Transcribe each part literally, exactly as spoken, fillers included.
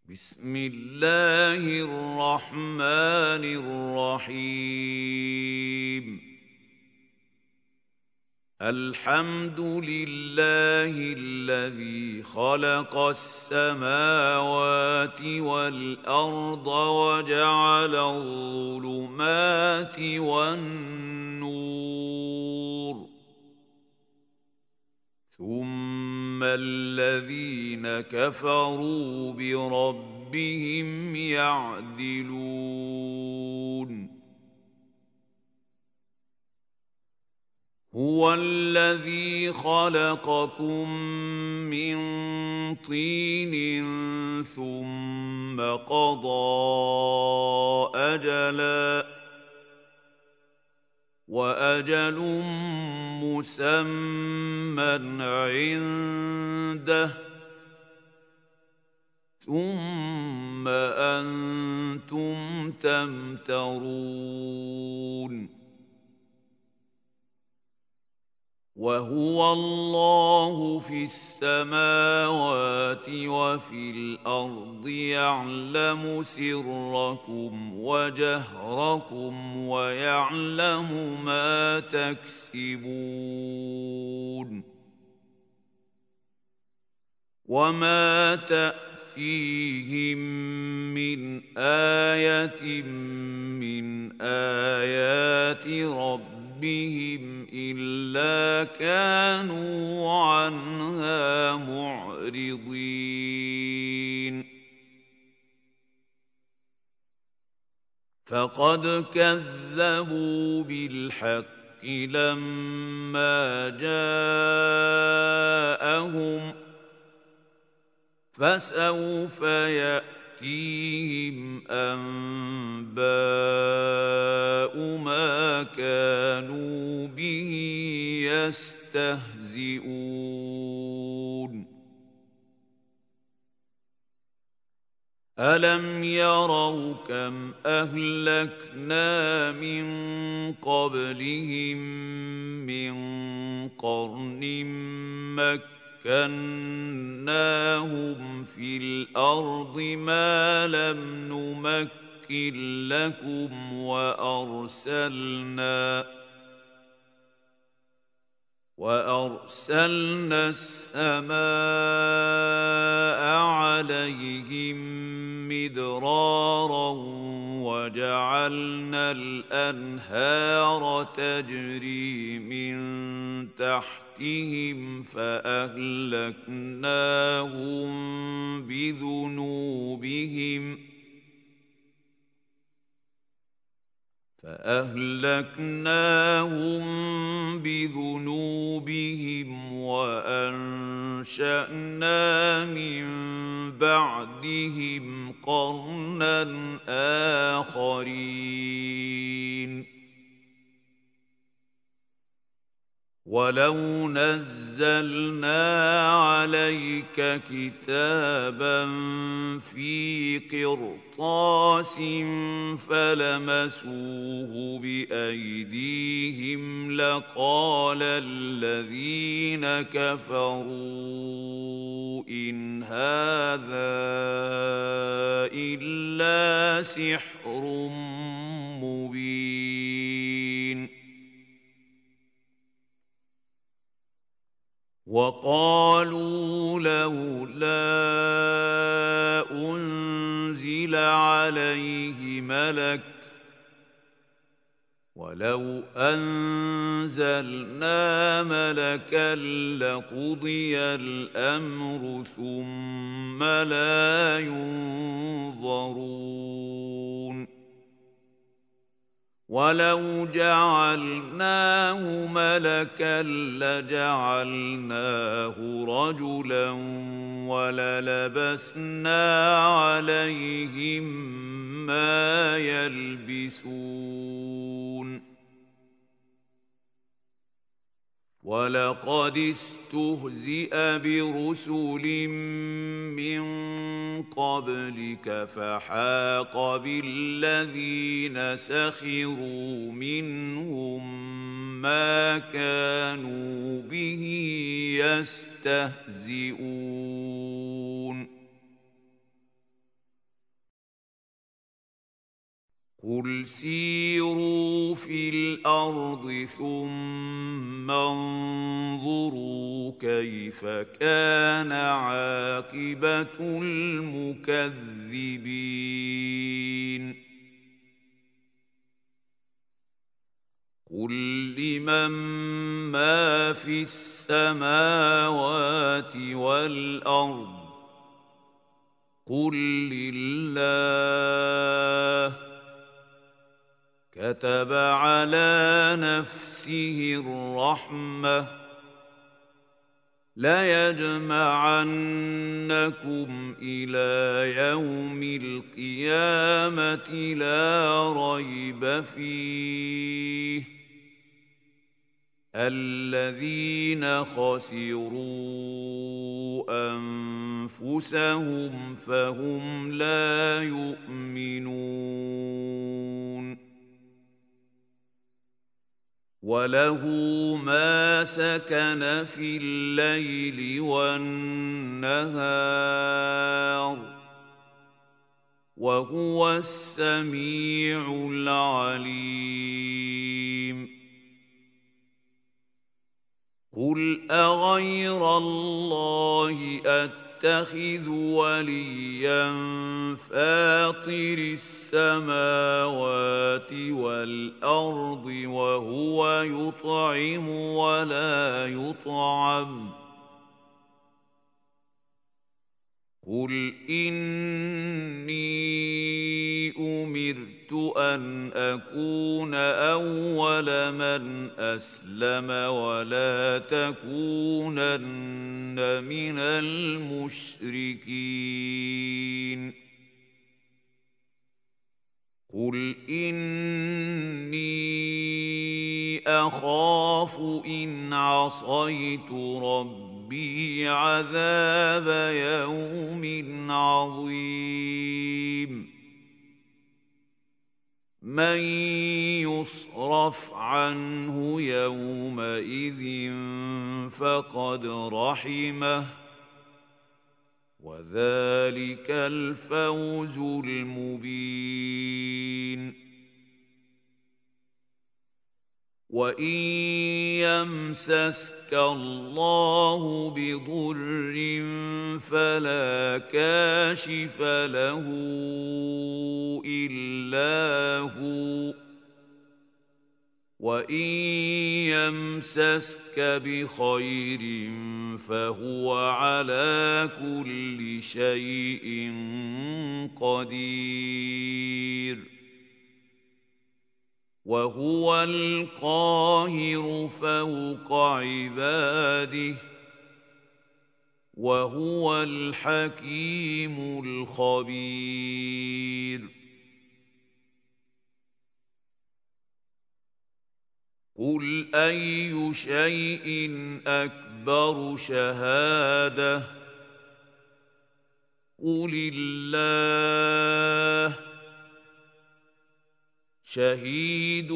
بسم الله الرحمن الرحيم الحمد لله الذي خلق السماوات والأرض وجعل الظلمات والنور ثم الذين كفروا بربهم يعدلون هو الذي خلقكم من طين ثم قضى أجلاً وأجل مسمى عنده ثم أنتم تمترون وهو الله في السماوات وفي الأرض يعلم سركم وجهركم ويعلم ما تكسبون وما تأتيهم من آية من آيات ربهم بهم إلا كانوا عنها معرضين فقد كذبوا بالحق لما جاءهم فسوف يأتي يأتيهم أنباء ما كانوا به يستهزئون ألم يروا كم أهلكنا من قبلهم من قرن مكة مكناهم في الأرض ما لم نمكن لكم وأرسلنا وأرسلنا السماء عليهم مدرارا وجعلنا الأنهار تجري من تحت فأهلكناهم بذنوبهم فأهلكناهم بذنوبهم وأنشأنا من بعدهم قرنا آخرين ولو نزلنا عليك كتابا في قرطاس فلمسوه بأيديهم لقال الذين كفروا إن هذا إلا سحر مبين وقالوا لولا أنزل عليه ملك ولو أنزلنا ملكا لقضي الأمر ثم لا ينظرون ولو جعلناه ملكا لجعلناه رجلا وللبسنا عليهم ما يلبسون ولقد استهزئ برسل من قبلك فحاق بالذين سخروا منهم ما كانوا به يستهزئون قل سيروا في الأرض ثم انظروا كيف كان عاقبة المكذبين قل لمن ما في السماوات والأرض قل لله كتب على نفسه الرحمة ليجمعنكم إلى يوم القيامة لا ريب فيه الذين خسروا أنفسهم فهم لا يؤمنون وله ما سكن في الليل والنهار وهو السميع العليم قل أغير الله أتخذ وليا فاطر السماوات والأرض وهو يطعم ولا يطعم قل إني أمرت أن أكون أول من أسلم ولا تكونن من المشركين قل إني أخاف إن عصيت ربي عذاب يوم عظيم من يصرف عنه يومئذ فقد رحمه وذلك الفوز المبين وإن يمسسك الله بضر فلا كاشف له إلا هو وإن يمسسك بخير فهو على كل شيء قدير وهو القاهر فوق عباده وهو الحكيم الخبير قل أي شيء أكبر شهادة قل الله شهيد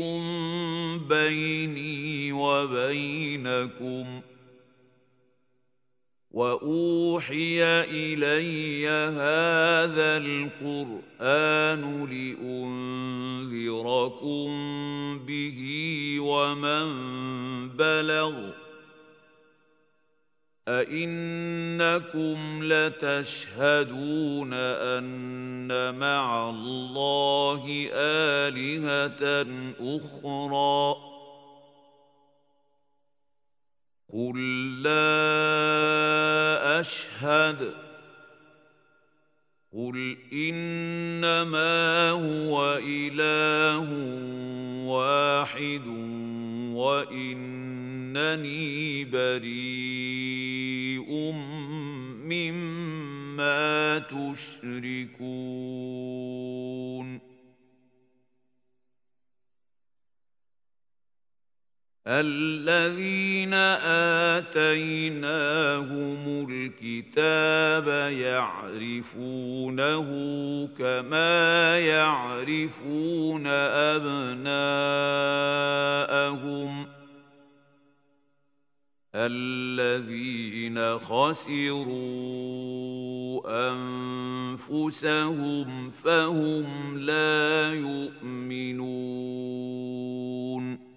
بيني وبينكم وأوحي إلي هذا القرآن لأنذركم به ومن بلغ أئنكم لتشهدون أن مع الله آلهة أخرى قل لا أشهد قل إنما هو إله واحد وإنني بريء مما تشركون الذين آتيناهم الكتاب يعرفونه كما يعرفون أبناءهم الذين خسروا أنفسهم فهم لا يؤمنون.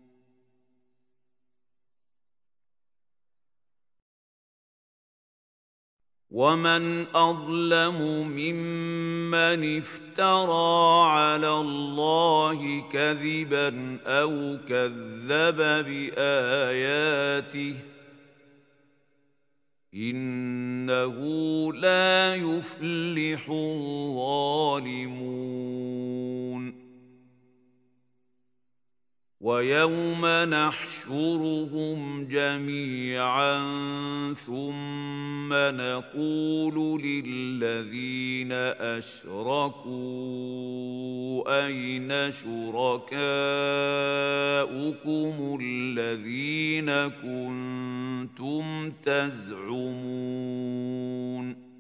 ومن أظلم ممن افترى على الله كذبا أو كذب بآياته إنه لا يفلح الظالمون. ويوم نحشرهم جميعا ثم نقول للذين أشركوا أين شركاؤكم الذين كنتم تزعمون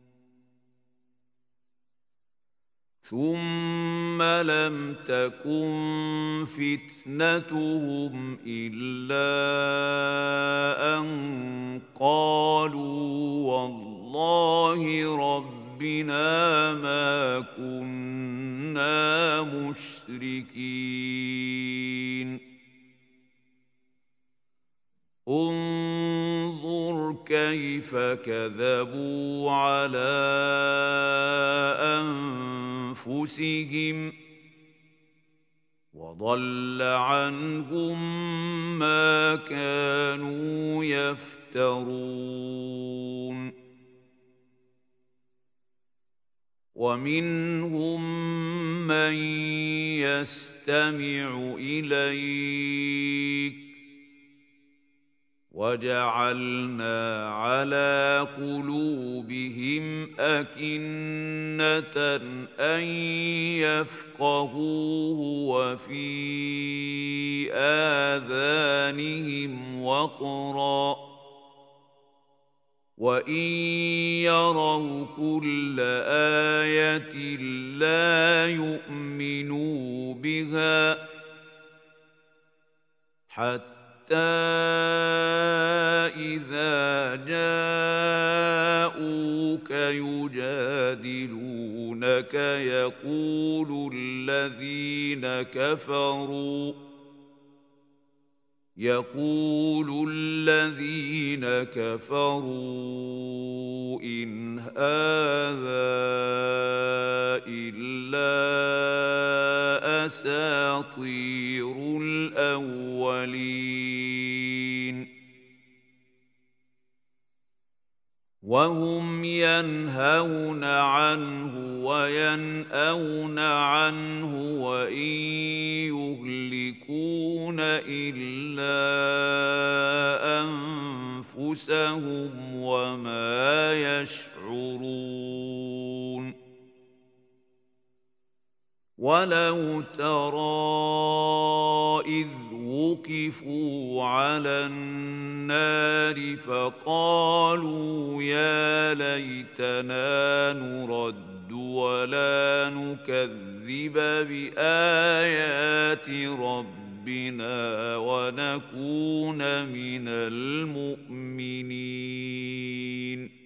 ثم لم تكن فتنتهم إلا أن قالوا والله ربنا ما كنا مشركين. انظر كيف كذبوا على أنفسهم وضل عنهم ما كانوا يفترون. ومنهم من يستمع إليك وجعلنا على قلوبهم أكنة أن يفقهوه وفي آذانهم وقرا وإن يروا كل آية لا يؤمنوا بها حتى حتى إذا جاءوك يجادلونك يقول الذين كفروا يقول الذين كفروا إن هذا إلا أساطير الأولين. وهم ينهون عنه وينأون عنه وإن يهلكون إلا أنفسهم وما يشعرون. ولو ترى إذ وقفوا على النار فقالوا يا ليتنا نرد ولا نكذب بآيات ربنا ونكون من المؤمنين.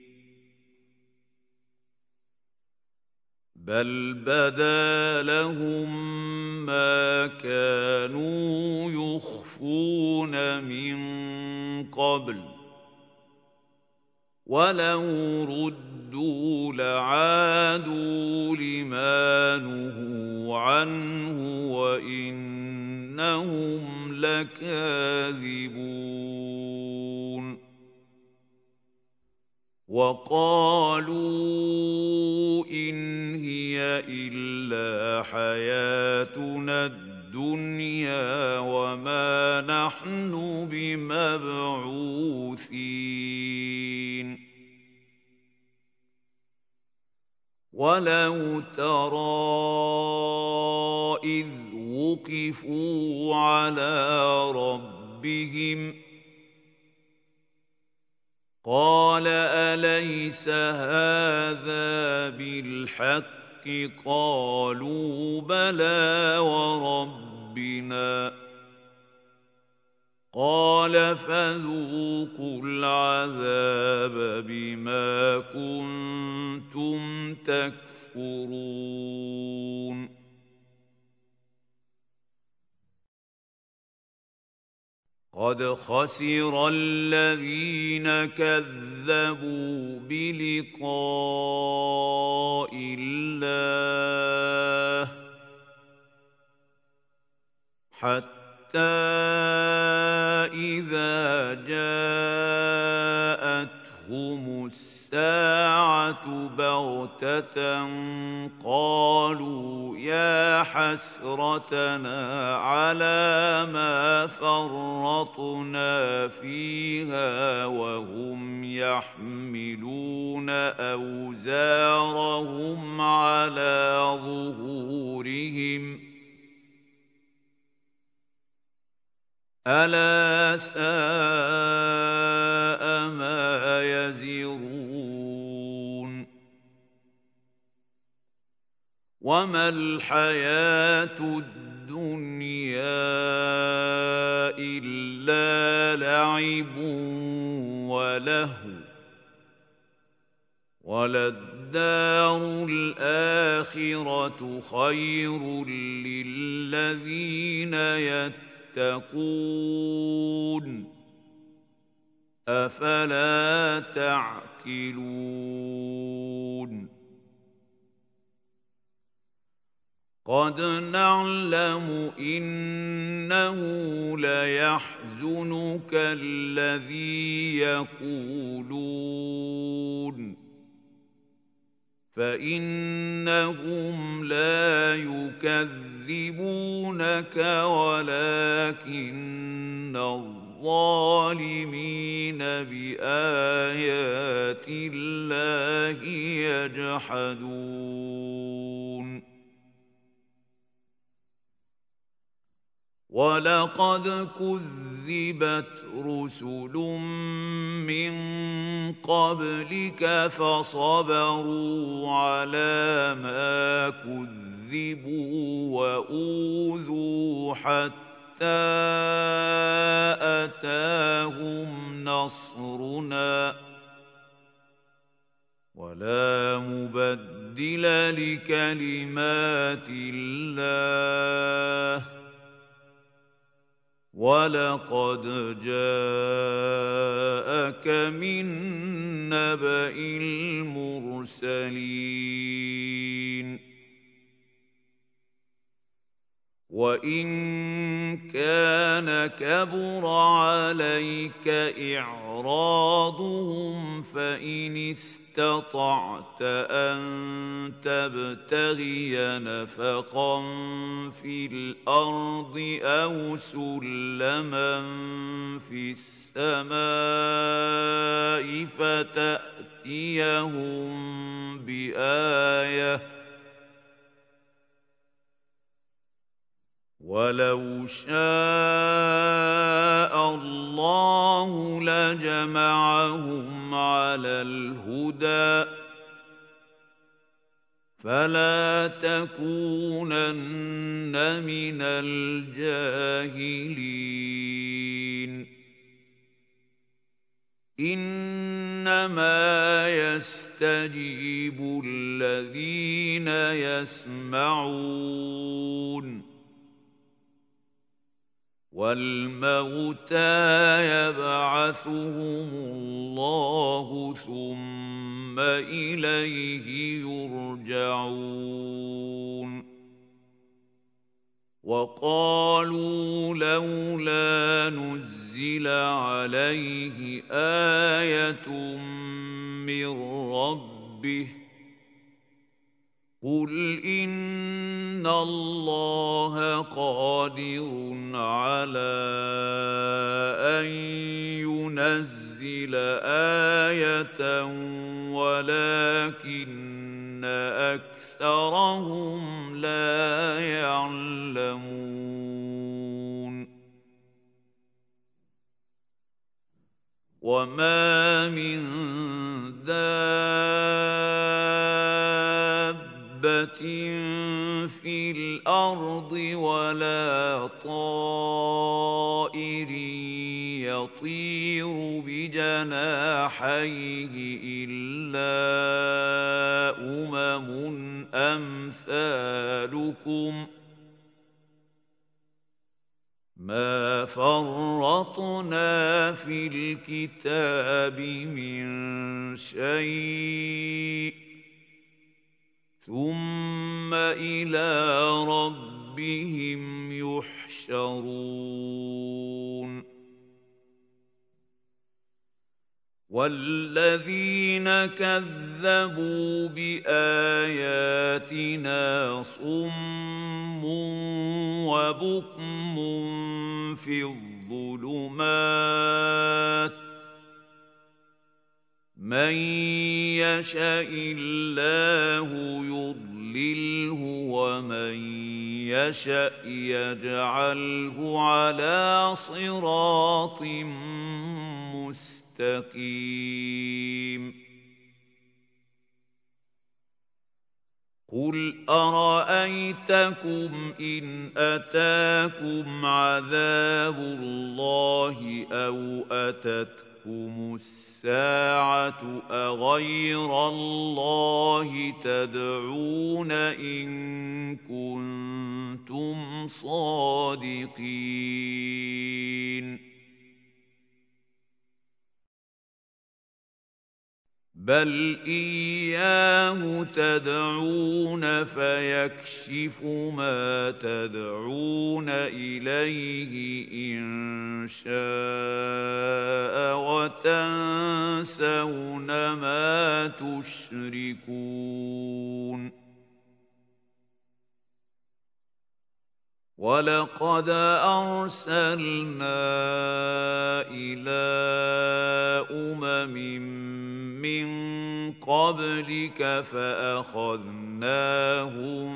بل بدا لهم ما كانوا يخفون من قبل ولو ردوا لعادوا لما نهوا عنه وإنهم لكاذبون. وقالوا إن هي إلا حياتنا الدنيا وما نحن بمبعوثين. ولو ترى إذ وقفوا على ربهم قال أليس هذا بالحق قالوا بلى وربنا قال فذوقوا العذاب بما كنتم تكفرون قد خسر الذين كذبوا بلقاء الله حتى إذا جاءتهم الساعة بغتة قالوا يا حسرتنا على ما فرطنا فيها وهم يحملون أوزارهم على ظهورهم ألا ساء ما يزرون وما الحياة الدنيا إلا لعب ولهو وللدار الآخرة خير للذين يتقون تتقون أفلا تعقلون قد نعلم إنه ليحزنك الذي يقولون فإنهم لا يكذبونك ولكن الظالمين بآيات الله يجحدون ولقد كذبت رسل من قبلك فصبروا على ما كذبوا وأوذوا حتى أتاهم نصرنا ولا مبدل لكلمات الله ولقد جاءك من نبأ المرسلين وإن كان كبر عليك إعراضهم فإن استطعت أن تبتغي نفقا في الأرض أو سلما في السماء فتأتيهم بآية ولو شاء الله لجمعهم على الهدى فلا تكونن من الجاهلين إنما يستجيب الذين يسمعون والموتى يبعثهم الله ثم إليه يرجعون وقالوا لولا نزل عليه آية من ربه قل إن الله قادر على أن ينزل آية ولكن أكثرهم لا يعلمون وما من دابة في الأرض ولا طائر يطير بجناحيه إلا أمم أمثالكم ما فرطنا في الكتاب من شيء ثم إلى ربهم يحشرون والذين كذبوا بآياتنا صم وبكم في الظلمات من يشاء الله يضلله ومن يشاء يجعله على صراط مستقيم قل أرأيتكم إن أتاكم عذاب الله أو أتتكم الساعة أغير الله تدعون إن كنتم صادقين بل إياه تدعون فيكشف ما تدعون إليه إن شاء وتنسون ما تشركون ولقد أرسلنا إلى أمم من قبلك فأخذناهم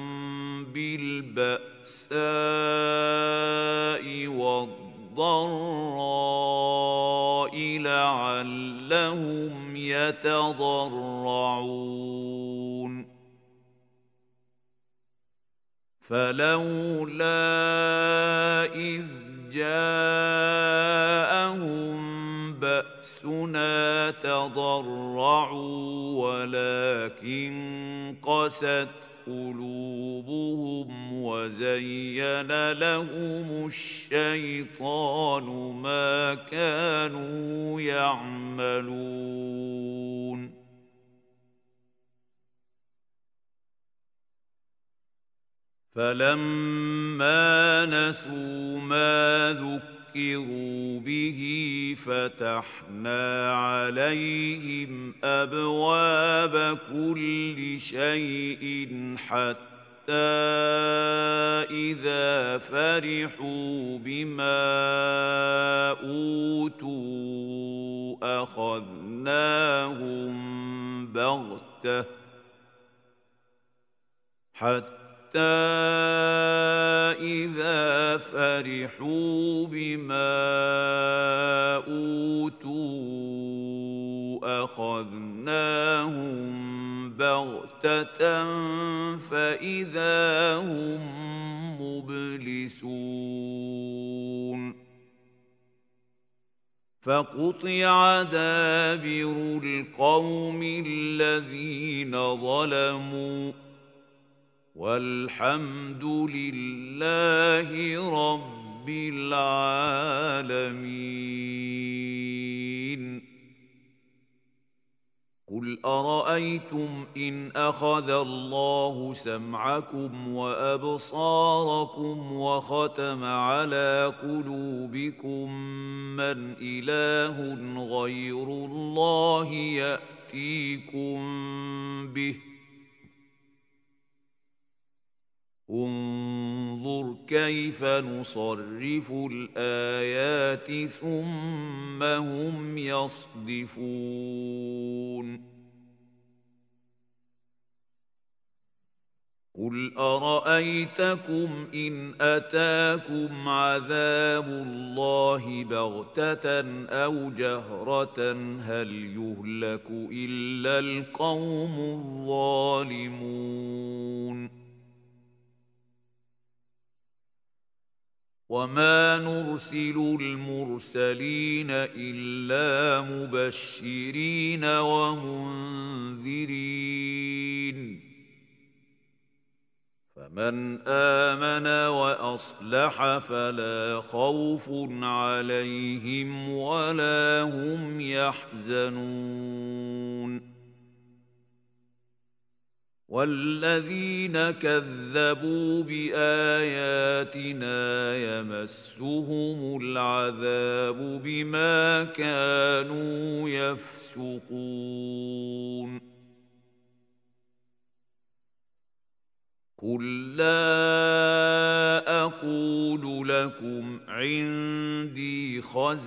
بالبأساء والضراء لعلهم يتضرعون فلولا إذ جاءهم بأسنا تضرعوا ولكن قست قلوبهم وزين لهم الشيطان ما كانوا يعملون فلما نسوا ما ذكروا به فتحنا عليهم أبواب كل شيء حتى إذا فرحوا بما أوتوا أخذناهم بغتة حتى حتى إذا فرحوا بما أوتوا أخذناهم بغتة فإذا هم مبلسون فقطع دابر القوم الذين ظلموا والحمد لله رب العالمين قل أرأيتم إن أخذ الله سمعكم وأبصاركم وختم على قلوبكم من إله غير الله يأتيكم به انظر كيف نصرف الآيات ثم هم يصدفون قل أرأيتكم إن أتاكم عذاب الله بغتة أو جهرة هل يهلك إلا القوم الظالمون وما نرسل المرسلين إلا مبشرين ومنذرين فمن آمن وأصلح فلا خوف عليهم ولا هم يحزنون والذين كذبوا بآياتنا يمسهم العذاب بما كانوا يفسقون قل لا أقول لكم عندي خزائن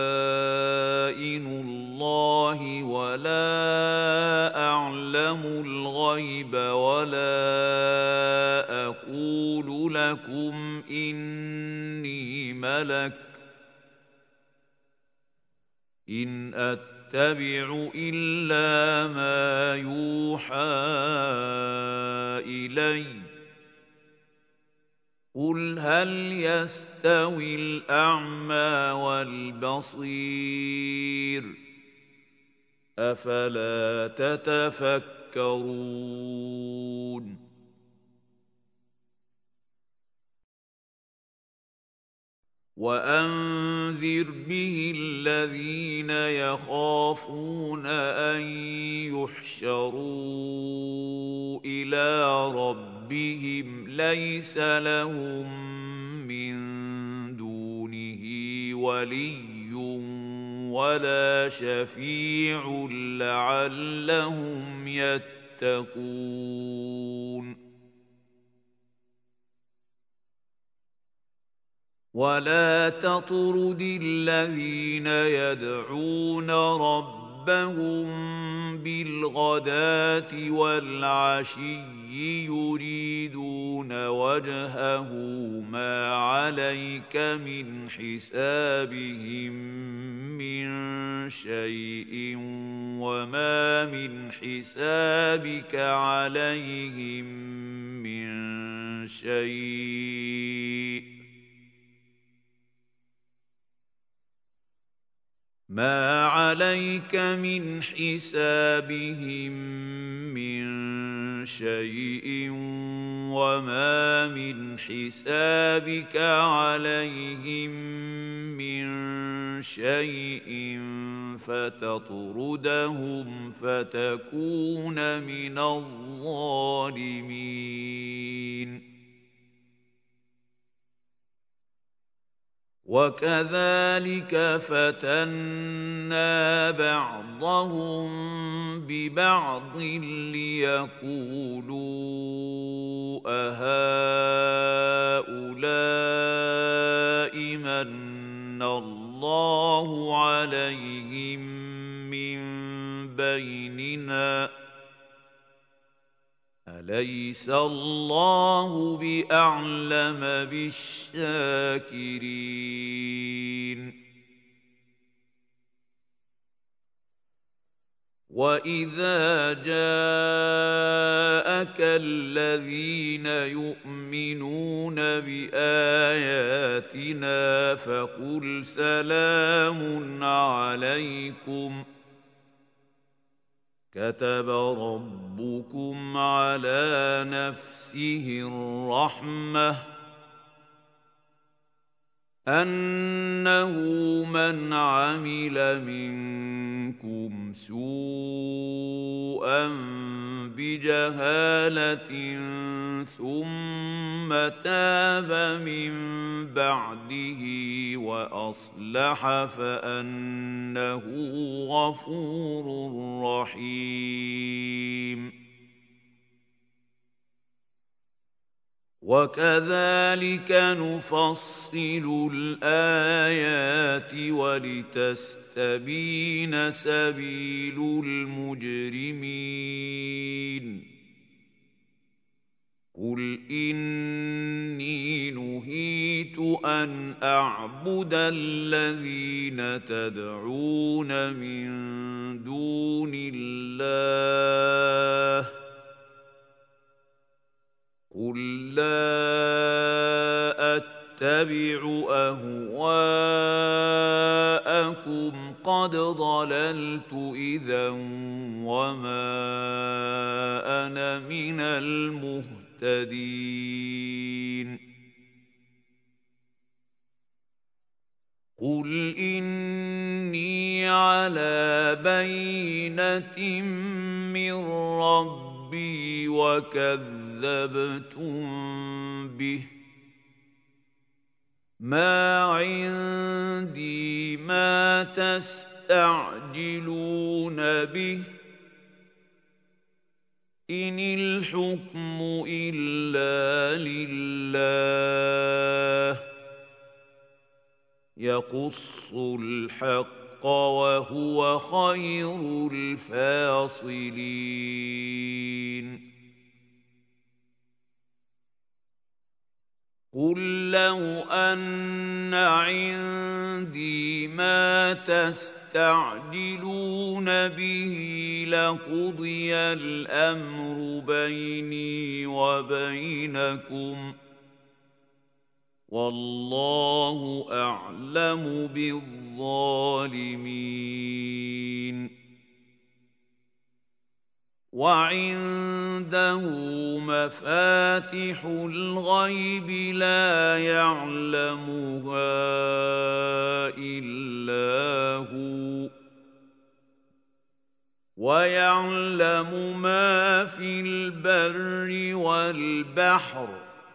الله ولا أعلم الغيب ولا أقول لكم إني ملك إن أتبع إلا ما يوحى إلي قل هل يستوي الأعمى والبصير أفلا تتفكرون وأنذر به الذين يخافون أن يحشروا إلى ربهم ليس لهم من دونه ولي ولا شفيع لعلهم يتقون ولا تطرد الذين يدعون ربهم بالغداة والعشي يريدون وجهه ما عليك من حسابهم من شيء وما من حسابك عليهم من شيء ما عليك من حسابهم من شيء وما من حسابك عليهم من شيء فتطردهم فتكون من الظالمين وكذلك فتنا بعضهم ببعض ليقولوا أهؤلاء من الله عليهم من بيننا أليس الله بأعلم بالشاكرين وإذا جاءك الذين يؤمنون بآياتنا فقل سلام عليكم كتب ربكم على نفسه الرحمة أنه من عمل منكم سوءا بجهالة ثم تاب من بعده وأصلح فأنه غفور رحيم وكذلك نفصل الآيات ولتستبين سبيل المجرمين قل إني نهيت أن أعبد الذين تدعون من دون الله قل لا أتبع أهواءكم قد ضللت إذا وما أنا من المهتدين قل إني على بينة من ربي وكذبتم به ما عندي ما تستعجلون به إن الحكم إلا لله يقص الحق وهو خير الفاصلين قل لو أن عندي ما تستعجلون به لقضي الأمر بيني وبينكم والله أعلم بالظالمين وعنده مفاتح الغيب لا يعلمها إلا هو ويعلم ما في البر والبحر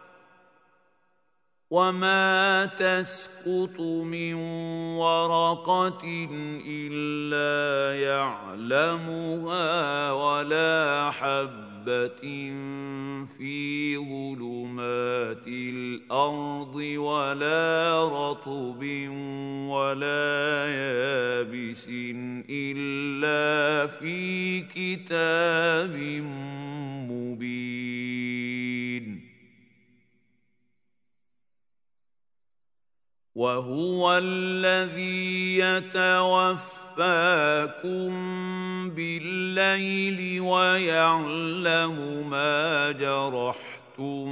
وما تسقط من ورقة إلا يعلمها ولا حبة في ظلمات الأرض ولا رطب ولا يابس إلا في كتاب مبين وهو الذي يتوفاكم بالليل ويعلم ما جرحتم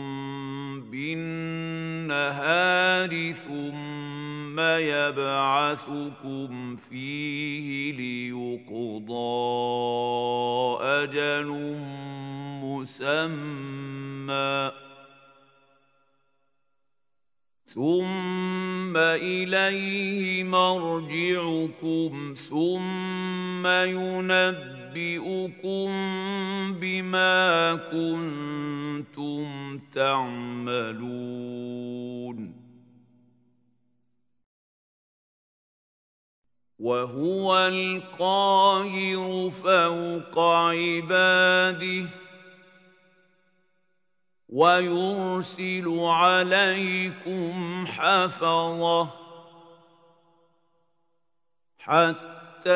بالنهار ثم يبعثكم فيه ليقضى أجل مسمى ثم إليه مرجعكم ثم ينبئكم بما كنتم تعملون وهو القاهر فوق عباده ويرسل عليكم حفظة حتى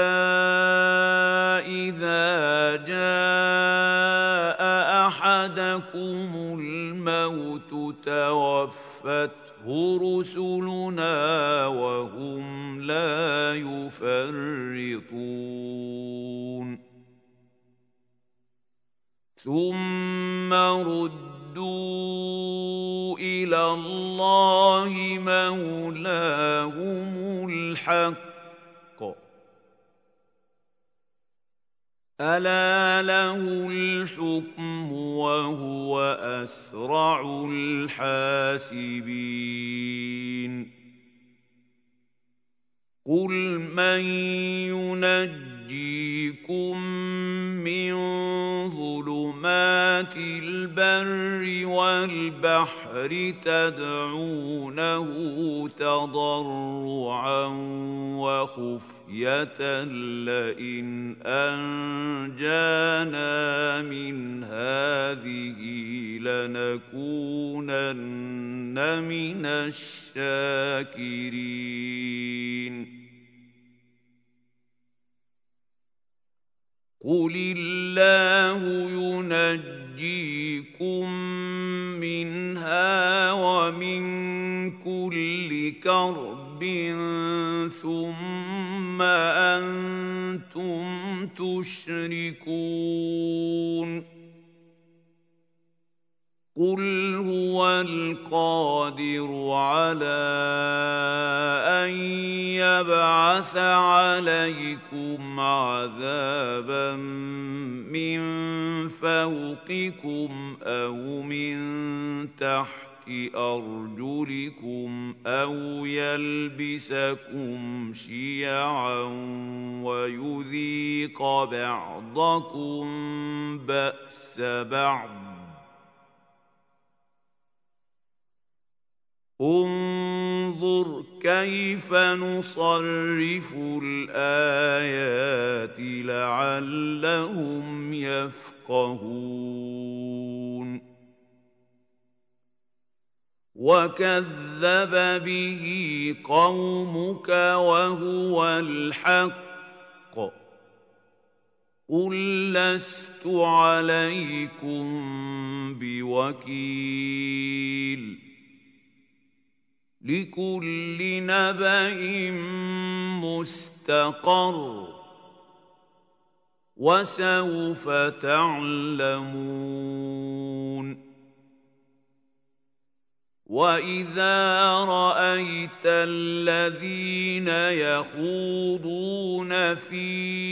إذا جاء أحدكم الموت توفته رسلنا وهم لا يفرطون ثم رد ردوا إلى الله مولاهم الحق ألا له الحكم وهو أسرع الحاسبين قل من ينجيكم من ظلمات البر والبحر تدعونه تضرعا وخفية لئن أنجانا من هذه لنكونن من الشاكرين قل الله ينجيكم منها ومن كل كرب ثم أنتم تشركون قل هو القادر على أن يبعث عليكم عذابا من فوقكم أو من تحت أرجلكم أو يلبسكم شيعا ويذيق بعضكم بأس بعض. انظر كيف نصرف الآيات لعلهم يفقهون. وكذب به قومك وهو الحق قل لست عليكم بوكيل لكل نبأ مستقر وسوف تعلمون. وإذا رأيت الذين يخوضون في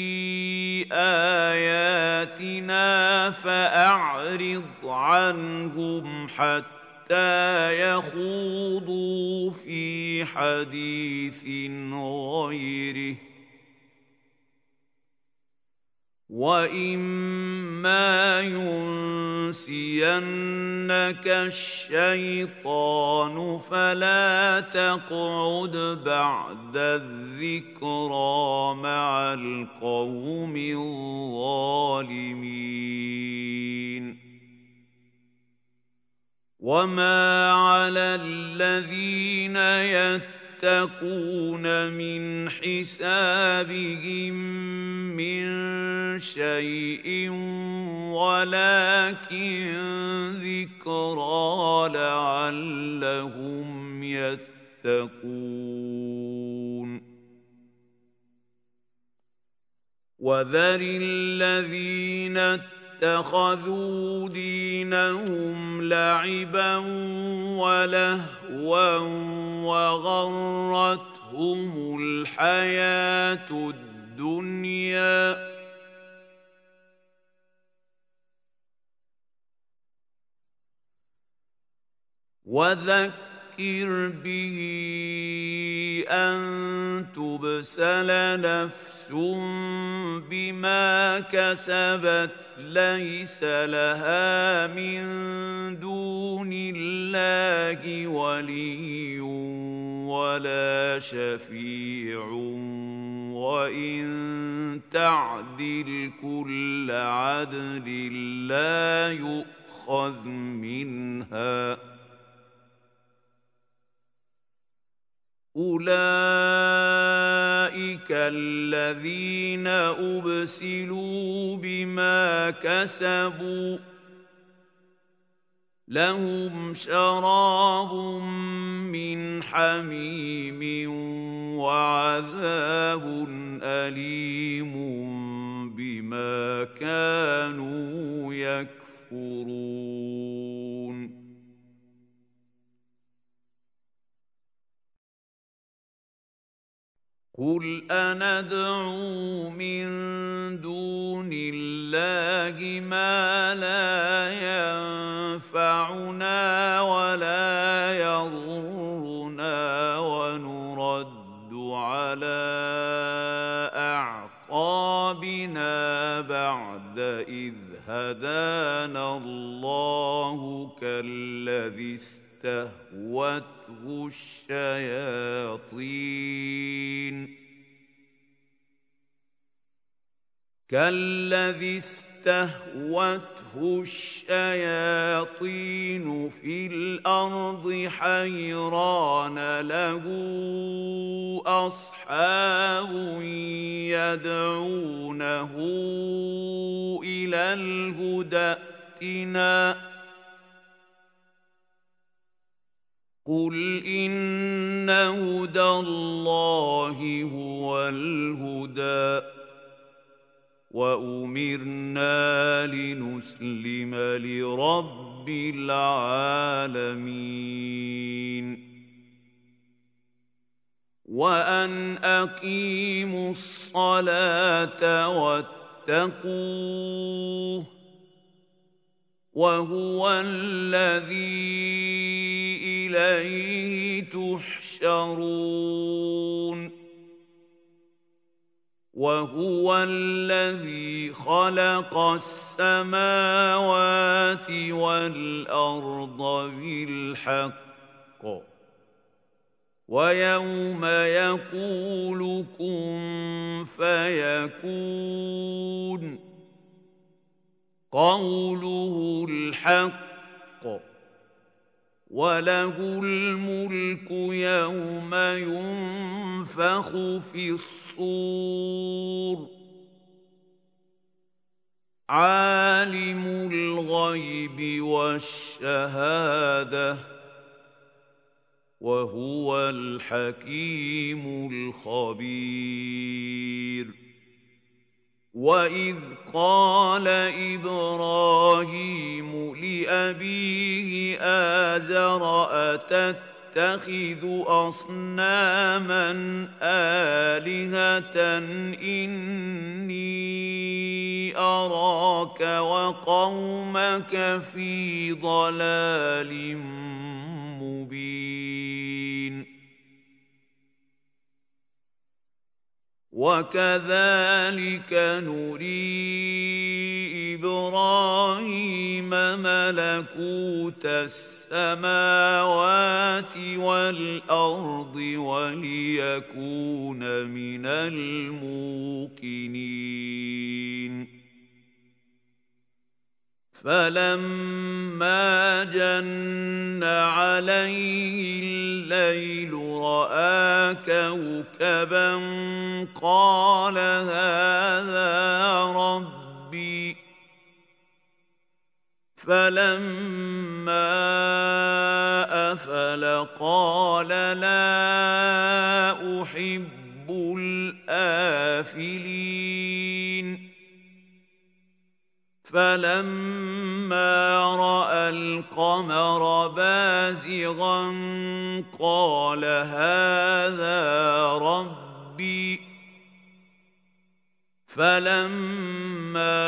آياتنا فأعرض عنهم حتى يخوضوا في حديث غيره وإما ينسينك الشيطان فلا تقعد بعد الذكرى مع القوم الظالمين. وما على الذين يتقون من حسابهم من شيء ولكن ذكرى لعلهم يتقون. وذر الذين اتخذوا دينهم لعبا ولهوا وغرتهم الحياة الدنيا وذكر به أن تبسل نفس بما كسبت ليس لها من دون الله ولي ولا شفيع وإن تعدل كل عدل لا يؤخذ منها. أولئك الذين أبسلوا بما كسبوا لهم شراب من حميم وعذاب أليم بما كانوا يكفرون. قل أندعو من دون الله ما لا ينفعنا ولا يضرنا ونرد على أعقابنا بعد إذ هدانا الله كالذي استهوته الشياطين كالذي استهوته الشياطين في الأرض حيران له أصحاب يدعونه إلى الهدى ائتنا قل إن هدى الله هو الهدى وأمرنا لنسلم لرب رب العالمين وأن أقيموا الصلاة واتقوه وهو الذي إليه تحشرون وهو الذي خلق السماوات والأرض بالحق ويوم يقول كن فيكون قوله الحق وله الملك يوم ينفخ في الصور عالم الغيب والشهادة وهو الحكيم الخبير وإذ قال إبراهيم لأبيه آزر أتتخذ أصناما آلهة إني أراك وقومك في ضلال مبين وكذلك نري إبراهيم ملكوت السماوات والأرض وليكون من الموقنين فلما جن عليه الليل رأى كوكبا قال هذا ربي فلما أفل قال لا أحب الآفلين فلما رأى القمر بازغا قال هذا ربي فلما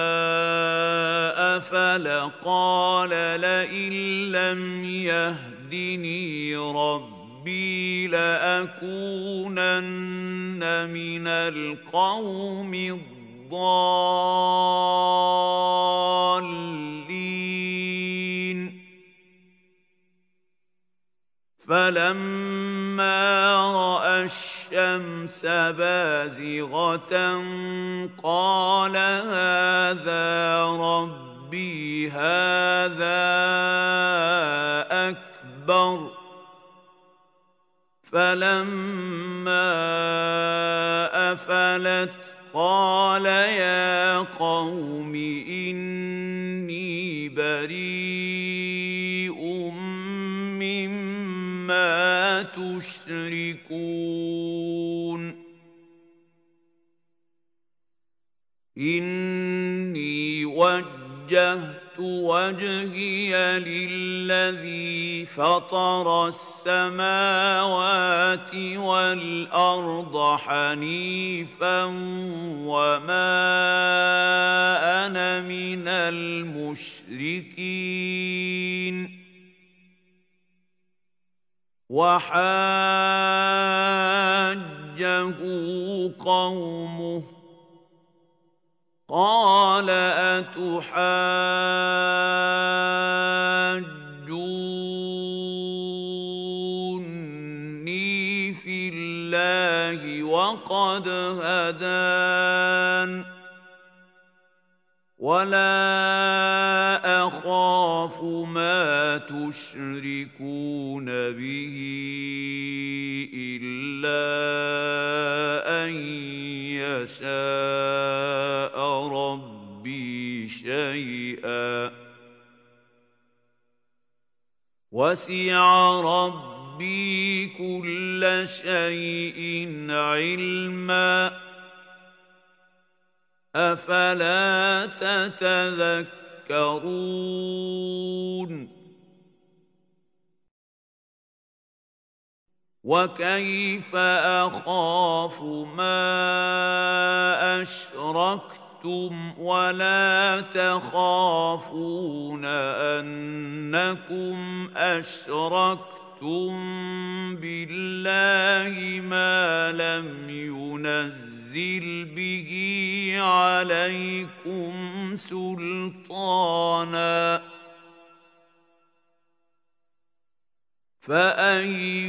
أفل قال لئن لم يهدني ربي لأكونن من القوم الضالين فلما رأى الشمس بازغة قال هذا ربي هذا أكبر فلما أفلت قال يا قوم إني بريء مما تشركون إني وجهت وجهي للذي فطر السماوات والأرض حنيفا وما أنا من المشركين وحاجه قومه قال أتحاجوني في الله وقد هدان ولا أخاف ما تشركون به إلا أن يشاء ربي شيئا وسع ربي كل شيء علما أفلا تذكرون وكيف أخاف ما أشركتم ولا تخافون أنكم أشركتم بالله ما لم ينزل به عليكم سلطانا فأي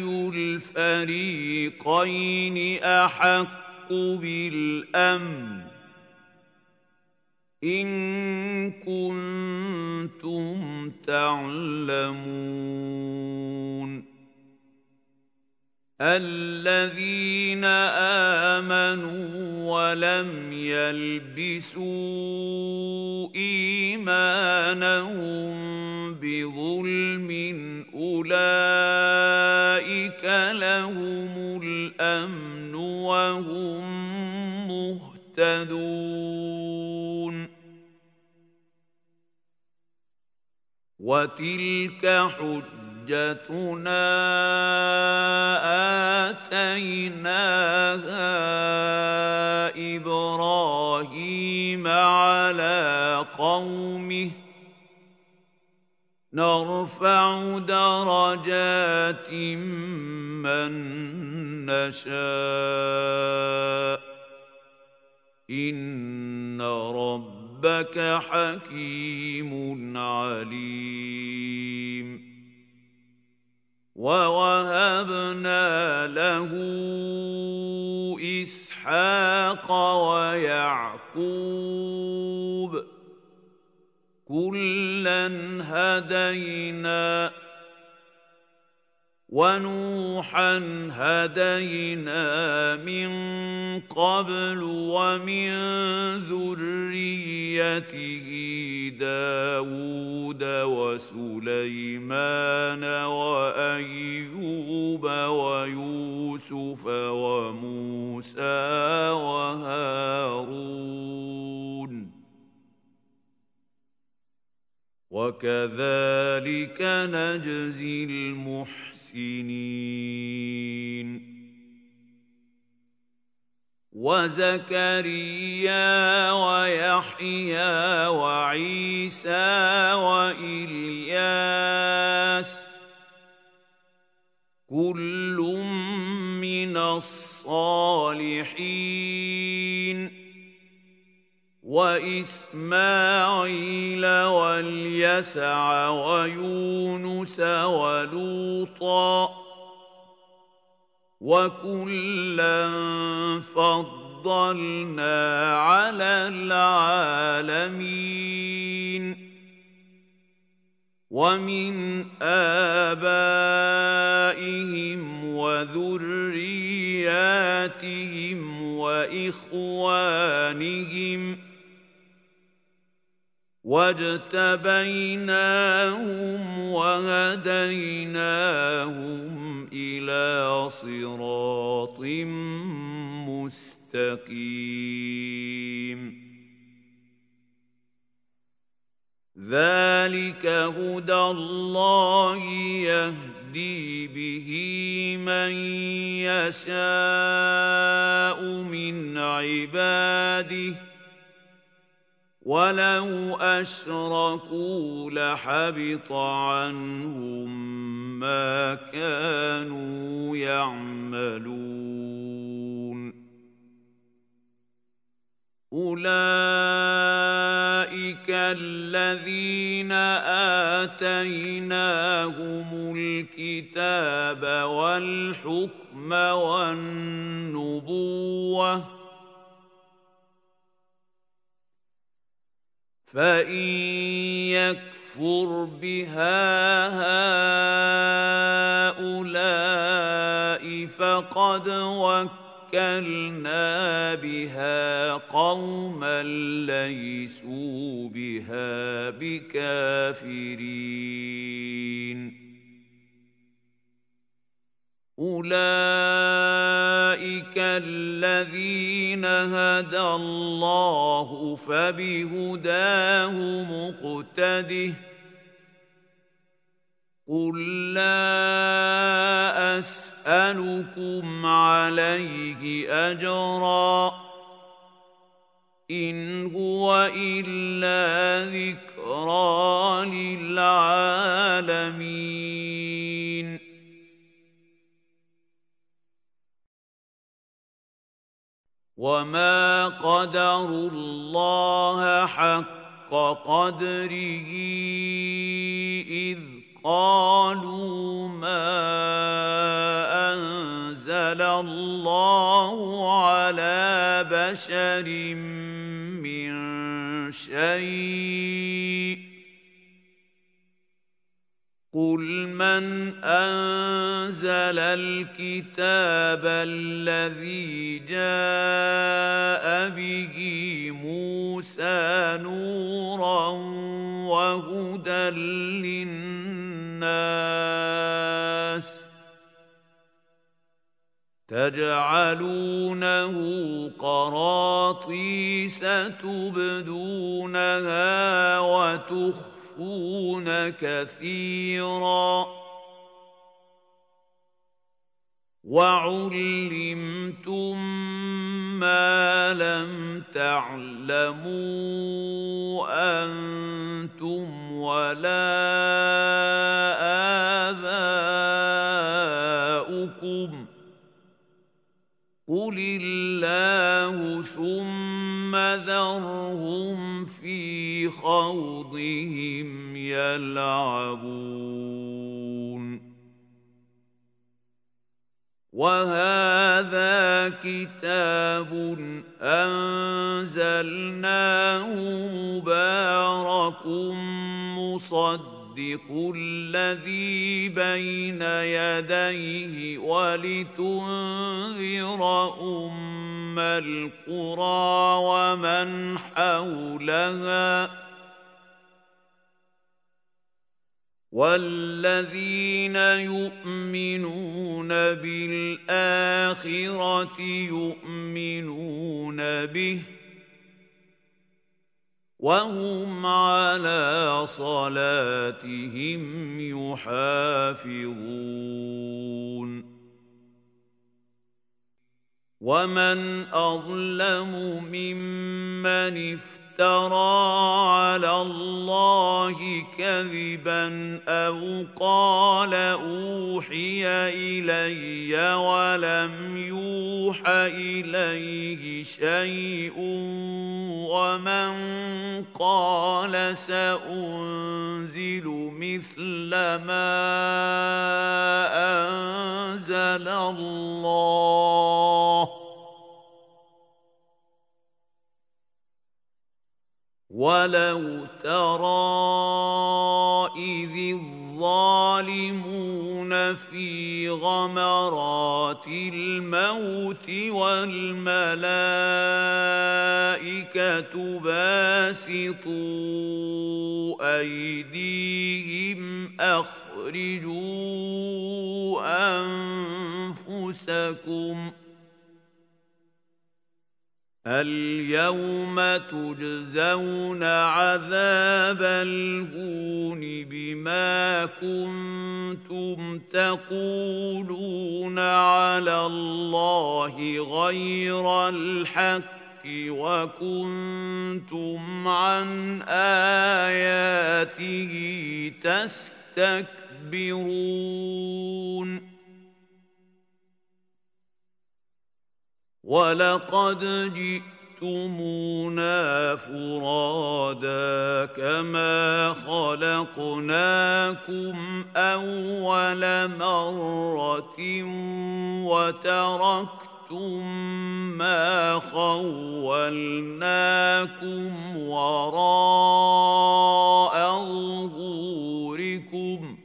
الفريقين أحق بالأمن إن كنتم تعلمون الذين آمنوا ولم يلبسوا إيمانهم بظلم أولئك لهم الأمن وهم مهتدون وتلك حجتنا آتيناها إبراهيم على قومه نرفع درجات من نشاء إن ربك حكيم عليم ووهبنا له إسحاق ويعقوب كلا هدينا ونوحا هدينا من قبل ومن ذريته داود وسليمان وأيوب ويوسف وموسى وهارون وكذلك نجزي المحسنين وزكريا ويحيى وعيسى وإلياس كل من الصالحين وإسماعيل واليسع ويونس ولوطا وكلا فضلنا على العالمين ومن آبائهم وذرياتهم وإخوانهم واجتبيناهم وهديناهم إلى صراط مستقيم ذلك هدى الله يهدي به من يشاء من عباده ولو أشركوا لحبط عنهم ما كانوا يعملون أولئك الذين آتيناهم الكتاب والحكم والنبوة فإن يكفر بها هؤلاء فقد وكلنا بها قوما ليسوا بها بكافرين أولئك أولئك الذين هدى الله فبهداه مقتده قل لا أسألكم عليه أجرا إن هو إلا ذكرى للعالمين وما قدروا الله حق قدره إذ قالوا ما أنزل الله على بشر من شيء قل من أنزل الكتاب الذي جاء به موسى نورا وهدى للناس تجعلونه قراطيس تبدونها وتخفون كثيرا وعلمتم ما لم تعلموا أنتم ولا آباؤكم قل الله ثم ذرهم في خوضهم يلعبون وهذا كتاب أنزلناه مبارك مصدق الذي بين يديه ولتنذر أم القرى ومن حولها والذين يؤمنون بالآخرة يؤمنون به وهم على صلاتهم يحافظون ومن أظلم ممن افترى على الله كذبا أو قال أوحي إلي ولم يوح إليه شيء ومن قال سأنزل مثل ما أنزل الله ولو ترى إذ الظالمون في غمرات الموت والملائكة باسطوا أيديهم أخرجوا أنفسكم اليوم تجزون عذاب الهون بما كنتم تقولون على الله غير الحق وكنتم عن آياته تستكبرون ولقد جئتمونا فرادا كما خلقناكم أول مرة وتركتم ما خولناكم وراء ظهوركم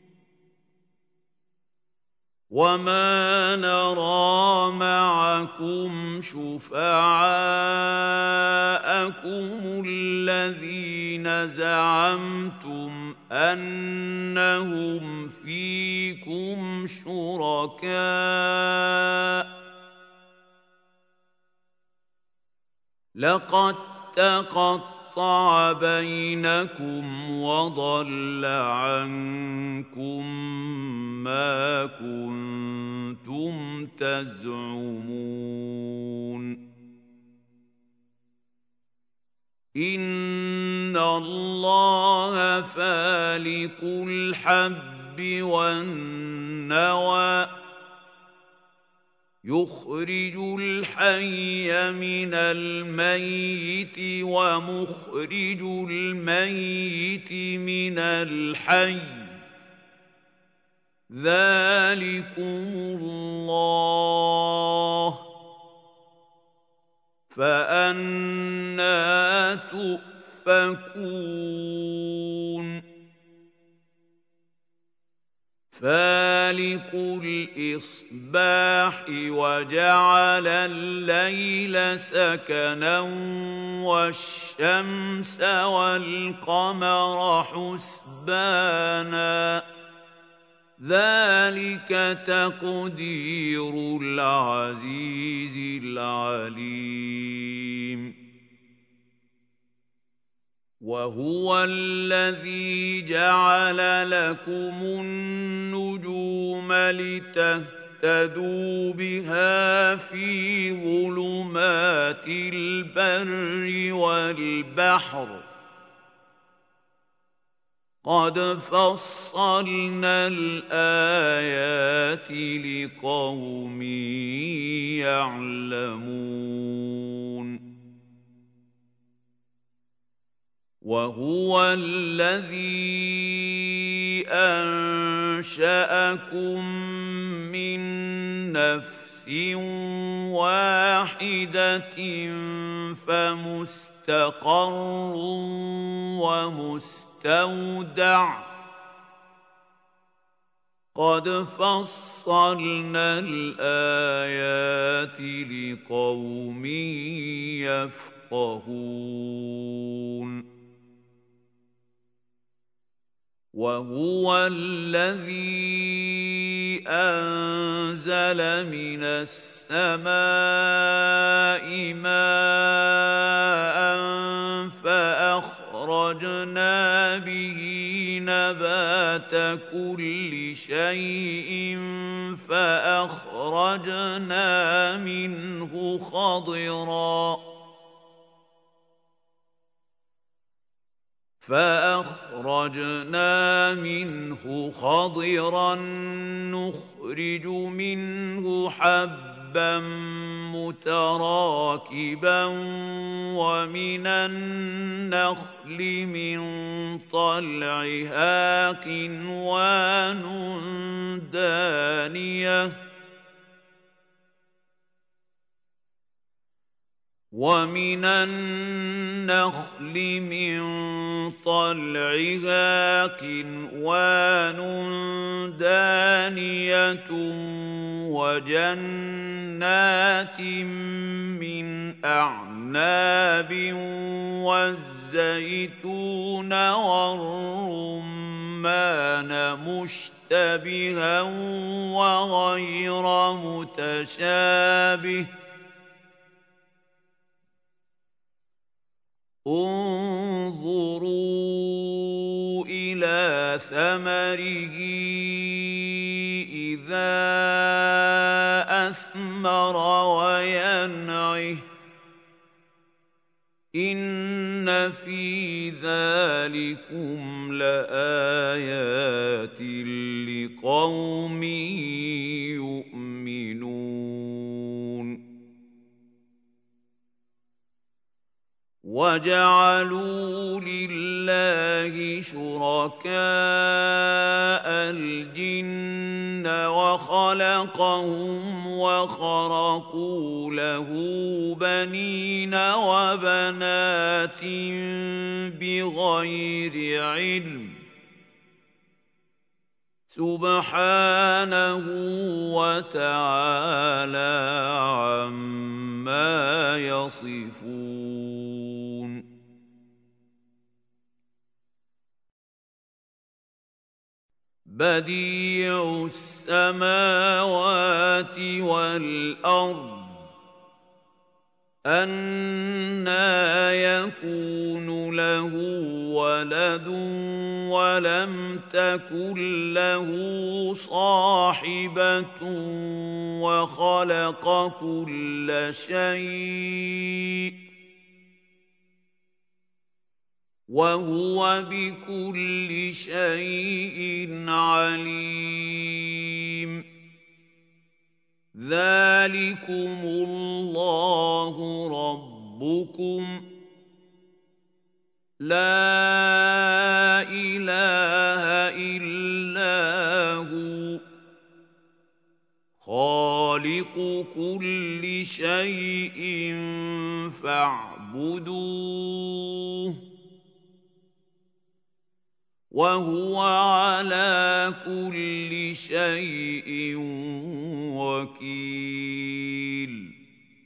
وما نرى معكم شفعاءكم الذين زعمتم أنهم فيكم شركاء لقد تقطع بينكم وضل عنكم ما كنتم تزعمون إن الله فالق الحب والنوى يخرج الحي من الميت ومخرج الميت من الحي ذلكم الله فأنى تؤفكون فالق الإصباح وجعل الليل سكنا والشمس والقمر حسبانا ذلك تقدير العزيز العليم وهو الذي جعل لكم النجوم لتهتدوا بها في ظلمات البر والبحر قد فصلنا الآيات لقوم يعلمون وهو الذي أنشأكم من نفس واحدة فمستقر ومستودع قد فصلنا الآيات لقوم يفقهون وهو الذي أنزل من السماء ماء فأخرجنا به نبات كل شيء فأخرجنا منه خضراً فأخرجنا منه خضرا نخرج منه حبا متراكبا ومن النخل من طلعها قنوان دانية ومن النخل من طلعها قنوان دانية وجنات من أعناب والزيتون والرمان مشتبها وغير متشابه انظروا إلى ثمره إذا أثمر وينعه إن في ذلكم لآيات لقوم يؤمنون وجعلوا لله شركاء الجن وخلقهم وخرقوا له بنين وبنات بغير علم سبحانه وتعالى عما يصفون بديع السماوات والأرض أَنَّىٰ يَكُونُ لَهُ وَلَدٌ وَلَمْ تَكُن لَّهُ صَاحِبَةٌ وَخَلَقَ كُلَّ شَيْءٍ وَهُوَ بِكُلِّ شَيْءٍ عَلِيمٌ ذَٰلِكُمُ اللَّهُ رَبُّكُمْ لَا إِلَٰهَ إِلَّا هُوَ خَالِقُ كُلِّ شَيْءٍ فَاعْبُدُوهُ وَهُوَ عَلَىٰ كُلِّ شَيْءٍ وَكِيلٌ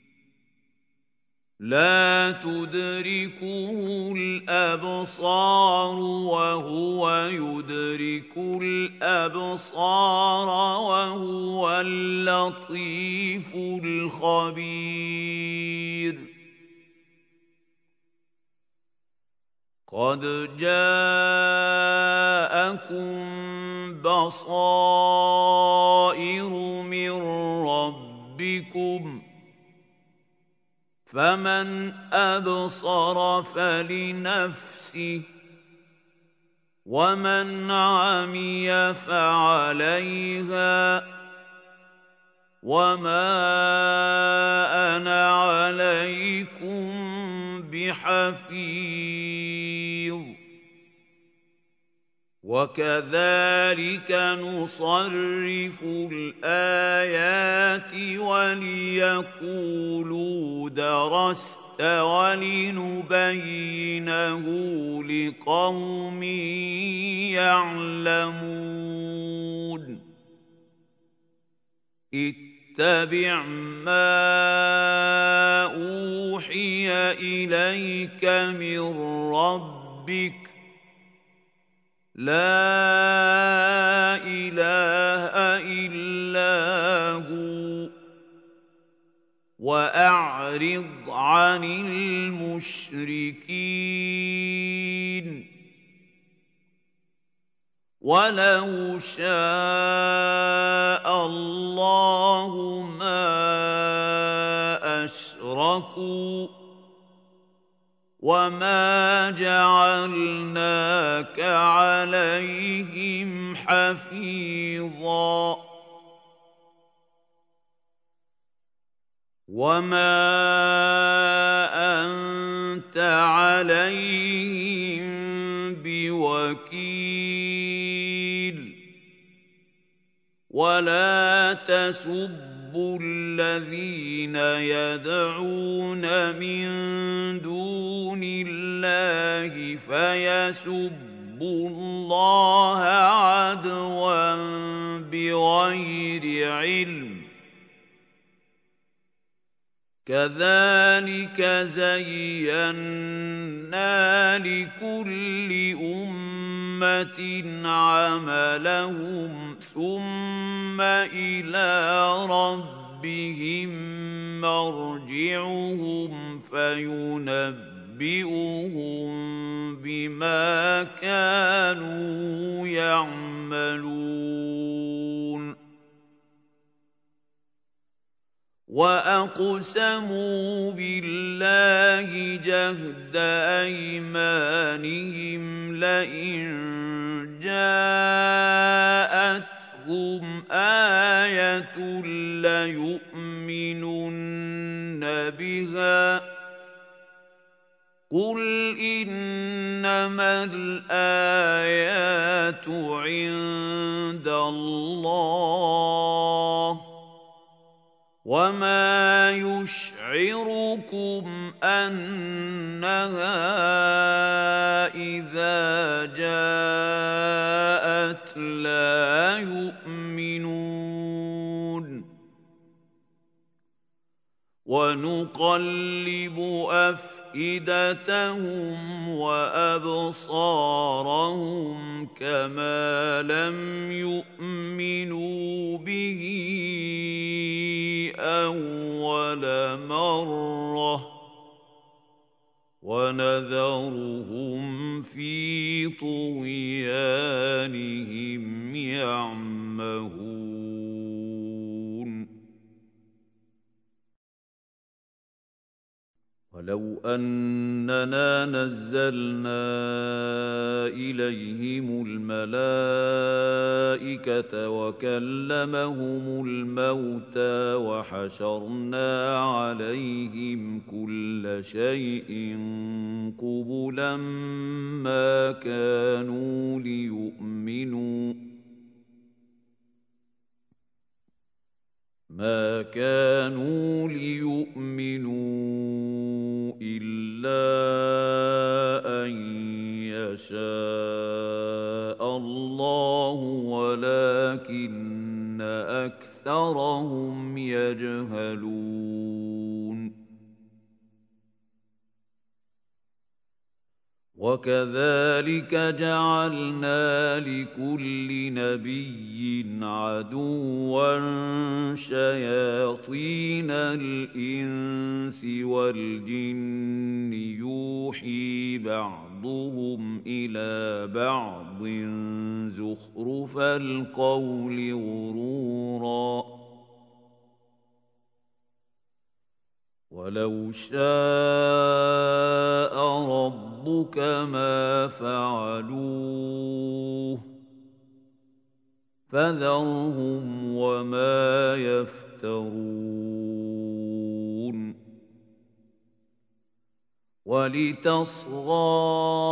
لَا تُدْرِكُهُ الْأَبْصَارُ وَهُوَ يُدْرِكُ الْأَبْصَارَ وَهُوَ اللَّطِيفُ الْخَبِيرُ قَدْ جَاءَكُم بَصَائِرُ مِن رَّبِّكُمْ ۖ فَمَنْ أَبْصَرَ فَلِنَفْسِهِ وَمَنْ عَمِيَ فَعَلَيْهَا وَمَا أَنَا عَلَيْكُمْ بِحَفِيظٍ وَكَذَٰلِكَ نُصَرِّفُ الْآيَاتِ وَلِيَقُولُوا دَرَسْتَ وَلِنُبَيِّنَهُ لِقَوْمٍ يَعْلَمُونَ اتَّبِعْ مَا أُوحِيَ إِلَيْكَ مِن رَّبِّكَ لَا إِلَٰهَ إِلَّا هُوَ وَأَعْرِضْ عَنِ الْمُشْرِكِينَ وَلَوْ شَاءَ اللَّهُ مَا أَشْرَكُوا وَمَا جَعَلْنَاكَ عَلَيْهِمْ حَفِيظًا وَمَا أَنتَ عَلَيْهِم بِوَكِيلٍ وَلَا تَسُبُّوا الَّذِينَ يَدْعُونَ مِن دُونِ اللَّهِ فَيَسُبُّوا اللَّهَ عَدْوًا بِغَيْرِ عِلْمٍ كَذَٰلِكَ زَيَّنَّا لِكُلِّ أُمَّةٍ عَمَلَهُمْ ثُمَّ إِلَىٰ رَبِّهِم مَّرْجِعُهُمْ فَيُنَبِّئُهُم بِمَا كَانُوا يَعْمَلُونَ وَأَقْسَمُوا بِاللَّهِ جَهْدَ أَيْمَانِهِمْ لَئِن جَاءَتْهُمْ آيَةٌ لَّيُؤْمِنُنَّ بِهَا ۚ قُلْ إِنَّمَا الْآيَاتُ عِندَ اللَّهِ وَمَا يُشْعِرُكُمْ أَنَّهَا إِذَا جَاءَتْ لَا يُؤْمِنُونَ وَنُقَلِّبُ أَفْئِدَتَهُمْ وَأَبْصَارَهُمْ كَمَا لَمْ يُؤْمِنُوا بِهِ أَوَّلَ مَرَّةٍ يشتهون ولو أننا نزلنا إليهم الملائكة وكلمهم الموتى وحشرنا عليهم كل شيء قبلا ما كانوا ليؤمنوا ما كانوا ليؤمنوا إلا أن يشاء الله ولكن أكثرهم يجهلون وكذلك جعلنا لكل نبي عدوا شياطين الإنس والجن يوحي بعضهم إلى بعض زخرف القول غرورا ولو شاء ربك ما فعلوه فذرهم وما يفترون ولتصغى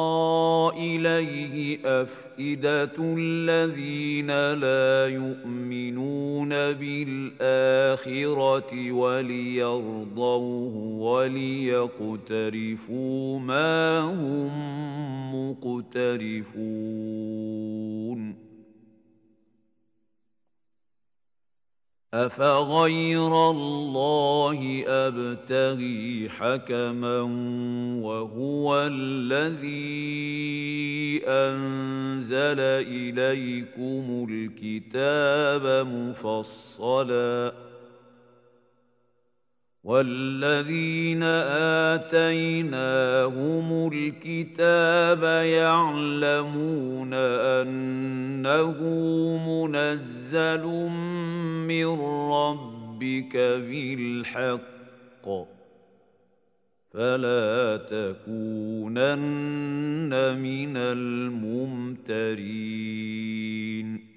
إليه أفئدة الذين لا يؤمنون بالآخرة وليرضوه وليقترفوا ما هم مقترفون أفغير الله أبتغي حكما وهو الذي أنزل إليكم الكتاب مفصلا والذين آتيناهم الكتاب يعلمون أنه منزل من ربك بالحق فلا تكونن من الممترين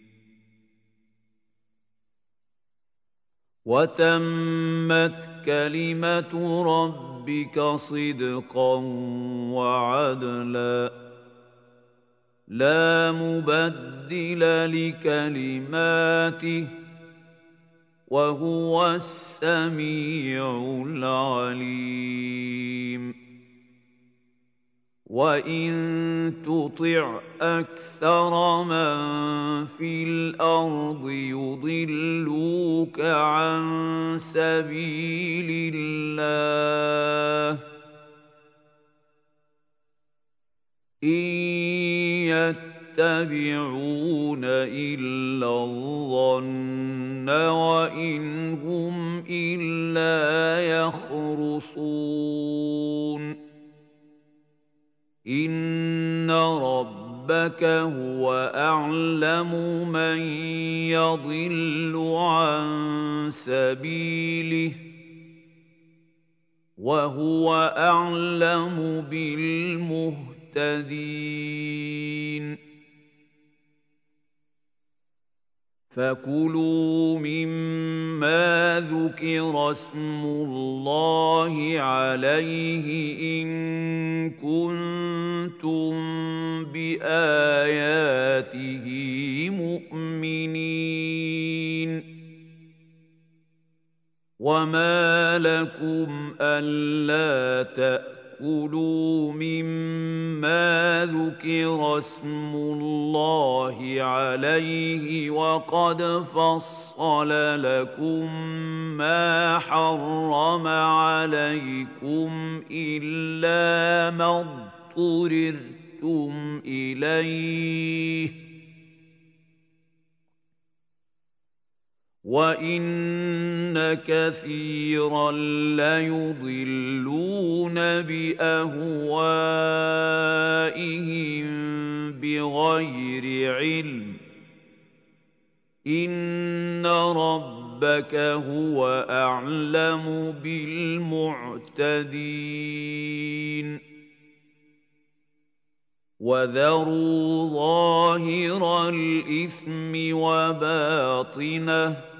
وتمت كلمة ربك صدقا وعدلا لا مبدل لكلماته وهو السميع العليم وإن تطع أكثر من في الأرض يضلوك عن سبيل الله إن يتبعون إلا الظن وإن هم إلا يخرصون إن ربك هو أعلم من يضل عن سبيله وهو أعلم بالمهتدين فكلوا مما ذكر اسم الله عليه إن كنتم بآياته مؤمنين وما لكم ألا تأكلوا مما ذكر اسم الله عليه وقد فصل لكم ما حرم عليكم إلا ما اضطررتم إليه وَإِنَّ كَثِيرًا لَّيُضِلُّونَ بِأَهْوَائِهِم بِغَيْرِ عِلْمٍ إن ربك هو أعلم بالمعتدين وذروا ظاهر الإثم وباطنه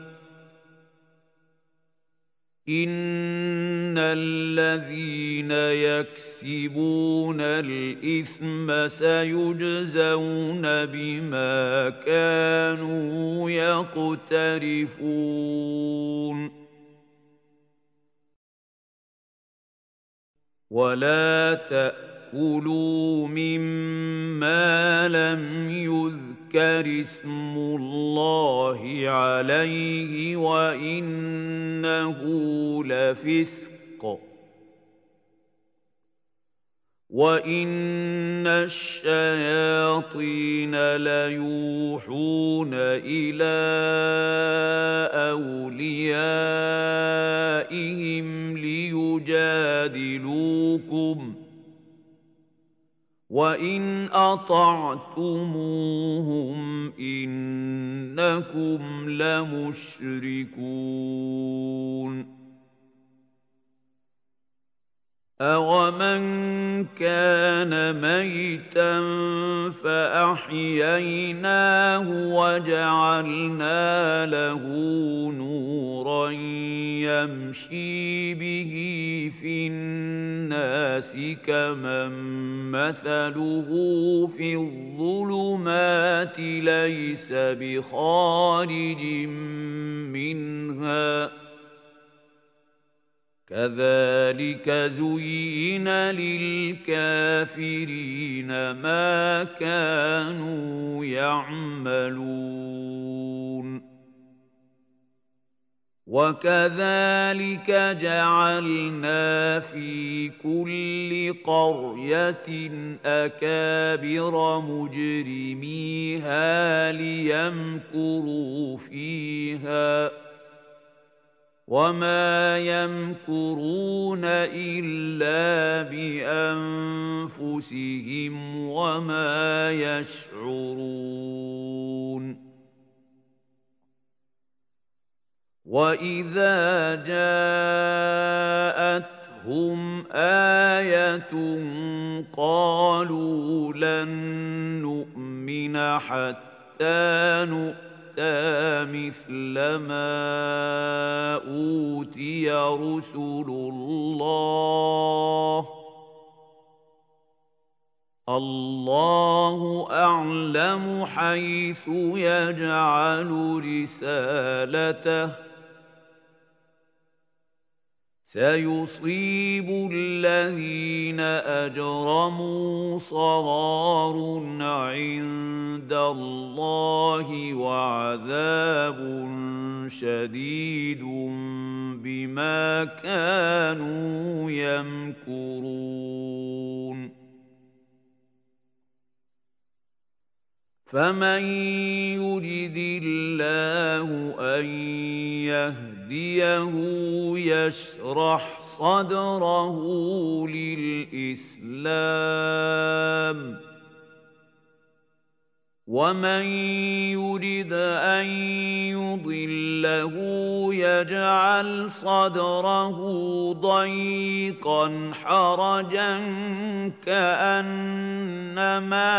إن الذين يكسبون الإثم سيجزون بما كانوا يقترفون ولا تأكلوا مما لم يذكر اسم الله عليه وإنه لفسق وإن الشياطين ليوحون إلى أوليائهم ليجادلوكم وَإِنْ أَطَعْتُمُوهُمْ إِنَّكُمْ لَمُشْرِكُونَ أَوَمَنْ كَانَ مَيْتًا فَأَحْيَيْنَاهُ وَجَعَلْنَا لَهُ نُورًا يَمْشِي بِهِ فِي النَّاسِ كَمَنْ مَثَلُهُ فِي الظُّلُمَاتِ لَيْسَ بِخَارِجٍ مِنْهَا كَذَلِكَ زُيِّنَ لِلْكَافِرِينَ مَا كَانُوا يَعْمَلُونَ وَكَذَلِكَ جَعَلْنَا فِي كُلِّ قَرْيَةٍ أَكَابِرَ مُجْرِمِيهَا لِيَمْكُرُوا فِيهَا وَمَا يَمْكُرُونَ إِلَّا بِأَنفُسِهِمْ وَمَا يَشْعُرُونَ وَإِذَا جَاءَتْهُمْ آيَةٌ قَالُوا لَن نُّؤْمِنَ حَتَّىٰ نُؤْتَىٰ مِثْلَ مَا أُوتِيَ رُسُلُ اللَّهِ اللَّهُ أَعْلَمُ حَيْثُ يَجْعَلُ رِسَالَتَهُ سَيُصِيبُ الَّذِينَ أَجْرَمُوا صَغَارٌ عِندَ اللَّهِ وَعَذَابٌ شَدِيدٌ بِمَا كَانُوا يَمْكُرُونَ فَمَن يُرِدِ اللَّهُ أَن يَهْدِيَهُ يَشْرَحْ صَدْرَهُ لِلْإِسْلَامِ وَمَن يُرِدْ أَن يُضِلَّهُ يَجْعَلْ صَدْرَهُ ضَيِّقًا حَرَجًا كَأَنَّمَا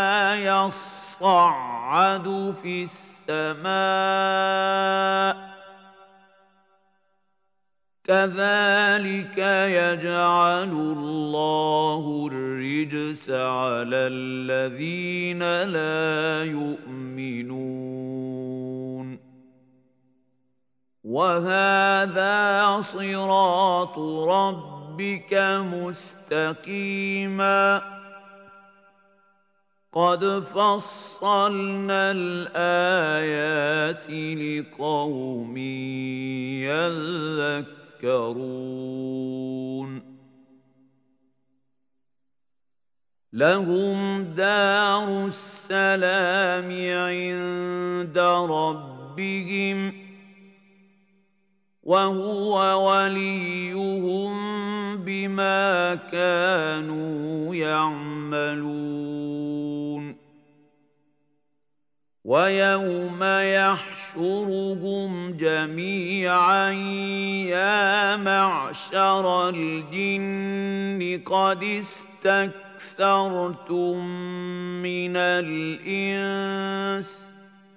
يَصَّعَّدُ فِي السَّمَاءِ كَذَلِكَ يَجْعَلُ اللَّهُ الرِّجْسَ عَلَى الَّذِينَ لَا يُؤْمِنُونَ وَهَذَا صِرَاطُ رَبِّكَ مُسْتَقِيمًا قَدْ فَصَّلْنَا الْآيَاتِ لِقَوْمٍ يَذَّكَّرُونَ لَهُمْ دَارُ السَّلَامِ عِندَ رَبِّهِمْ وَهُوَ وَلِيُّهُم بِمَا كَانُوا يَعْمَلُونَ وَيَوْمَ يَحْشُرُهُمْ جَمِيعًا يَا مَعْشَرَ الْجِنِّ قَدِ اسْتَكْثَرْتُم مِّنَ الْإِنسِ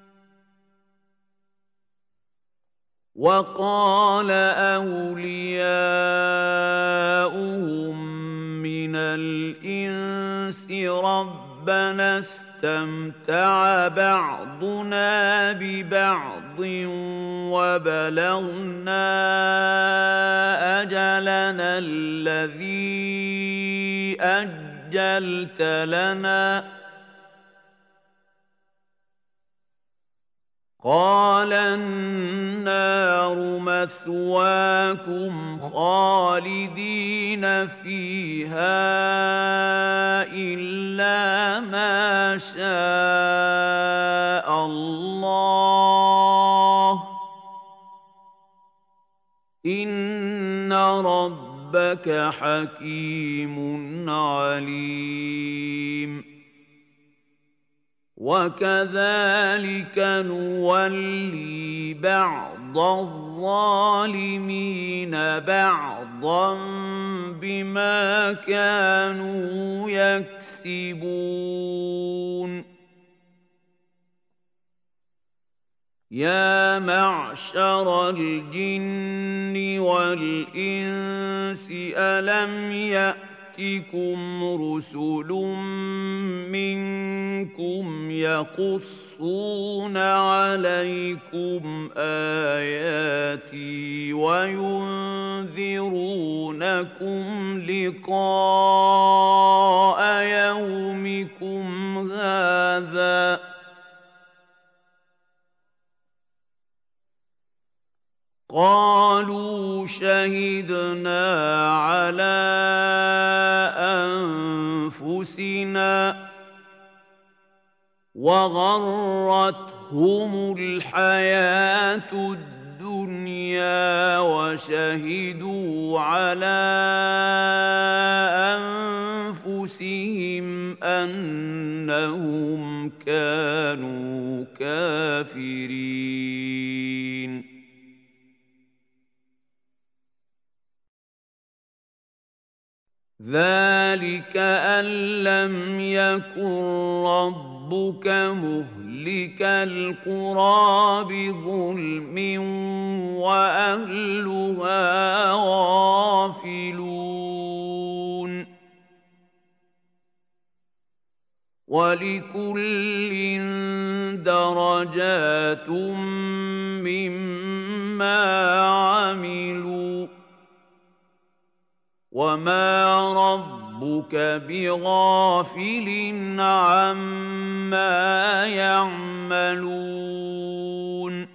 وَقَالَ أَوْلِيَاؤُهُم مِّنَ الْإِنسِ رَبَّنَا اسْتَمْتَعَ بَعْضُنَا بِبَعْضٍ وَبَلَغْنَا أَجَلَنَا الَّذِي أَجَّلْتَ لَنَا قَالَ النَّارُ مَثْوَاكُمْ خَالِدِينَ فِيهَا إِلَّا مَا شَاءَ اللَّهُ ۗ إِنَّ رَبَّكَ حَكِيمٌ عَلِيمٌ. وَكَذَلِكَ نُوَلِّي بَعْضَ الظَّالِمِينَ بَعْضًا بِمَا كَانُوا يَكْسِبُونَ يَا مَعْشَرَ الْجِنِّ وَالْإِنسِ أَلَمْ يَأْتِكُمْ رُسُلٌ مِّنكُمْ يَقُصُّونَ عَلَيْكُمْ آيَاتِي وَيُنذِرُونَكُمْ لِقَاءَ يَوْمِكُمْ هَٰذَا ۚ قَالُوا شَهِدْنَا عَلَىٰ أَنفُسِنَا وَغَرَّتْهُمُ الْحَيَاةُ الدُّنْيَا وَشَهِدُوا عَلَىٰ أَنفُسِهِمْ أَنَّهُمْ كَانُوا كَافِرِينَ ذَلِكَ أَن لَّمْ يَكُن رَّبُّكَ مُهْلِكَ الْقُرَىٰ بِظُلْمٍ وَأَهْلُهَا غَافِلُونَ وَلِكُلٍّ دَرَجَاتٌ مِّمَّا عَمِلُوا ۚ وَمَا رَبُّكَ بِغَافِلٍ عَمَّا يَعْمَلُونَ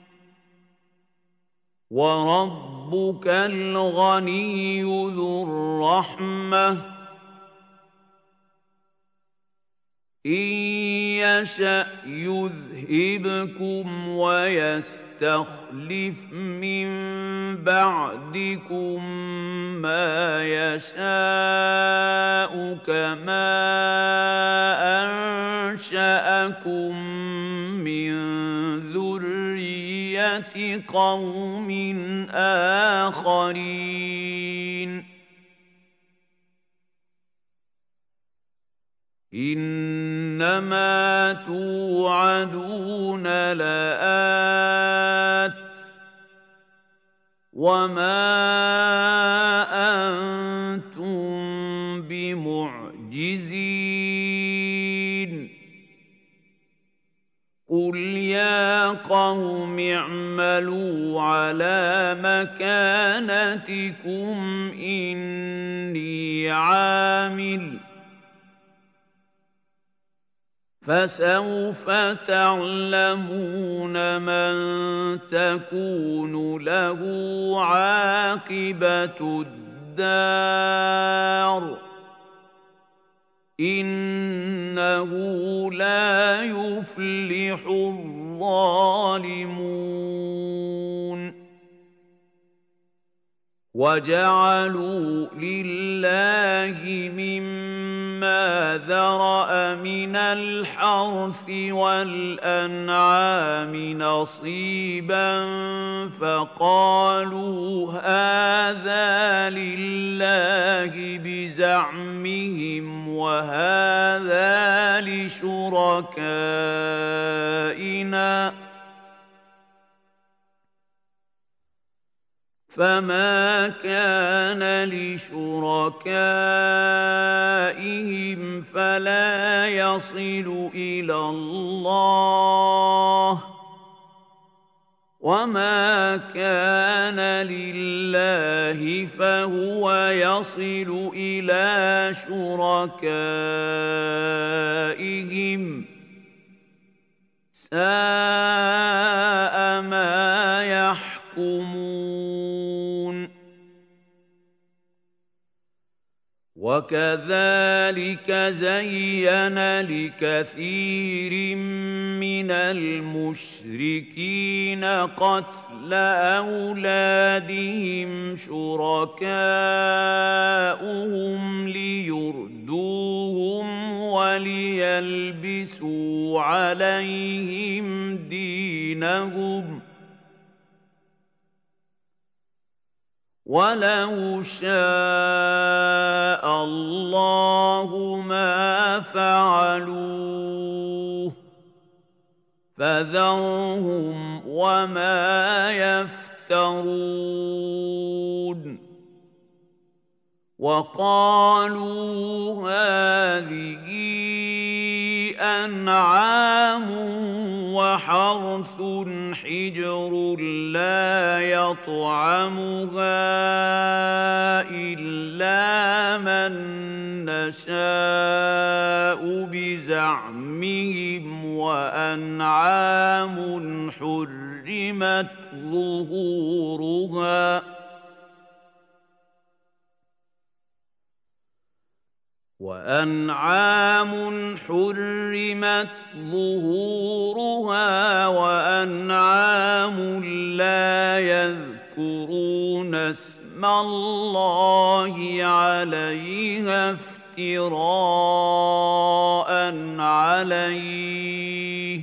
وَرَبُّكَ الْغَنِيُّ ذُو الرَّحْمَةِ ۚ إِن يَشَأْ يُذْهِبْكُمْ وَيَسْتَخْلِفْ مِن بَعْدِكُم مَّا يَشَاءُ كَمَا أَنشَأَكُم مِّن ذُرِّيَّةِ قَوْمٍ آخَرِينَ إِنَّمَا تُوعَدُونَ لَآتٍ ۖ وَمَا أَنتُم بِمُعْجِزِينَ قُلْ يَا قَوْمِ اعْمَلُوا عَلَىٰ مَكَانَتِكُمْ إِنِّي عَامِلٌ ۖ فَسَوْفَ تَعْلَمُونَ مَن تَكُونُ لَهُ عَاقِبَةُ الدَّارِ ۗ إِنَّهُ لَا يُفْلِحُ الظَّالِمُونَ وَجَعَلُوا لِلَّهِ مِمَّا ذَرَأَ مِنَ الْحَرْثِ وَالْأَنْعَامِ نَصِيبًا فَقَالُوا هَٰذَا لِلَّهِ بِزَعْمِهِمْ وَهَٰذَا لِشُرَكَائِنَا ۖ فَمَا كَانَ لِشُرَكَائِهِمْ فَلَا يَصِلُ إِلَى اللَّهِ ۖ وَمَا كَانَ لِلَّهِ فَهُوَ يَصِلُ إِلَىٰ شُرَكَائِهِمْ ۗ سَاءَ مَا يَحْكُمُونَ. وَكَذَٰلِكَ زَيَّنَ لِكَثِيرٍ مِّنَ الْمُشْرِكِينَ قَتْلَ أَوْلَادِهِمْ شُرَكَاؤُهُمْ لِيُرْدُوهُمْ وَلِيَلْبِسُوا عَلَيْهِمْ دِينَهُمْ ۖ وَلَوْ شَاءَ اللَّهُ مَا فَعَلُوهُ ۖ فَذَرْهُمْ وَمَا يَفْتَرُونَ. وَقَالُوا هَٰذِهِ أَنْعَامٌ وَحَرْثٌ حِجْرٌ لَّا يَطْعَمُهَا إِلَّا مَن نَّشَاءُ بِزَعْمِهِمْ وَأَنْعَامٌ حُرِّمَتْ ظُهُورُهَا وَأَنْعَامٌ حُرِّمَتْ ظُهُورُهَا وَأَنْعَامٌ لَّا يَذْكُرُونَ اسْمَ اللَّهِ عَلَيْهَا افْتِرَاءً عَلَيْهِ ۚ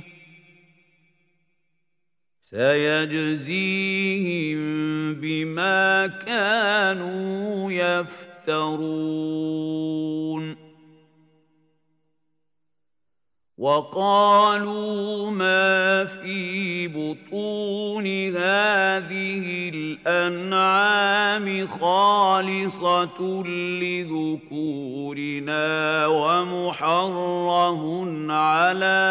سَيَجْزِيهِم بِمَا كَانُوا يَفْتَرُونَ. وَقَالُوا مَا فِي بُطُونِ هَٰذِهِ الْأَنْعَامِ خَالِصَةٌ لِّذُكُورِنَا وَمُحَرَّمٌ عَلَىٰ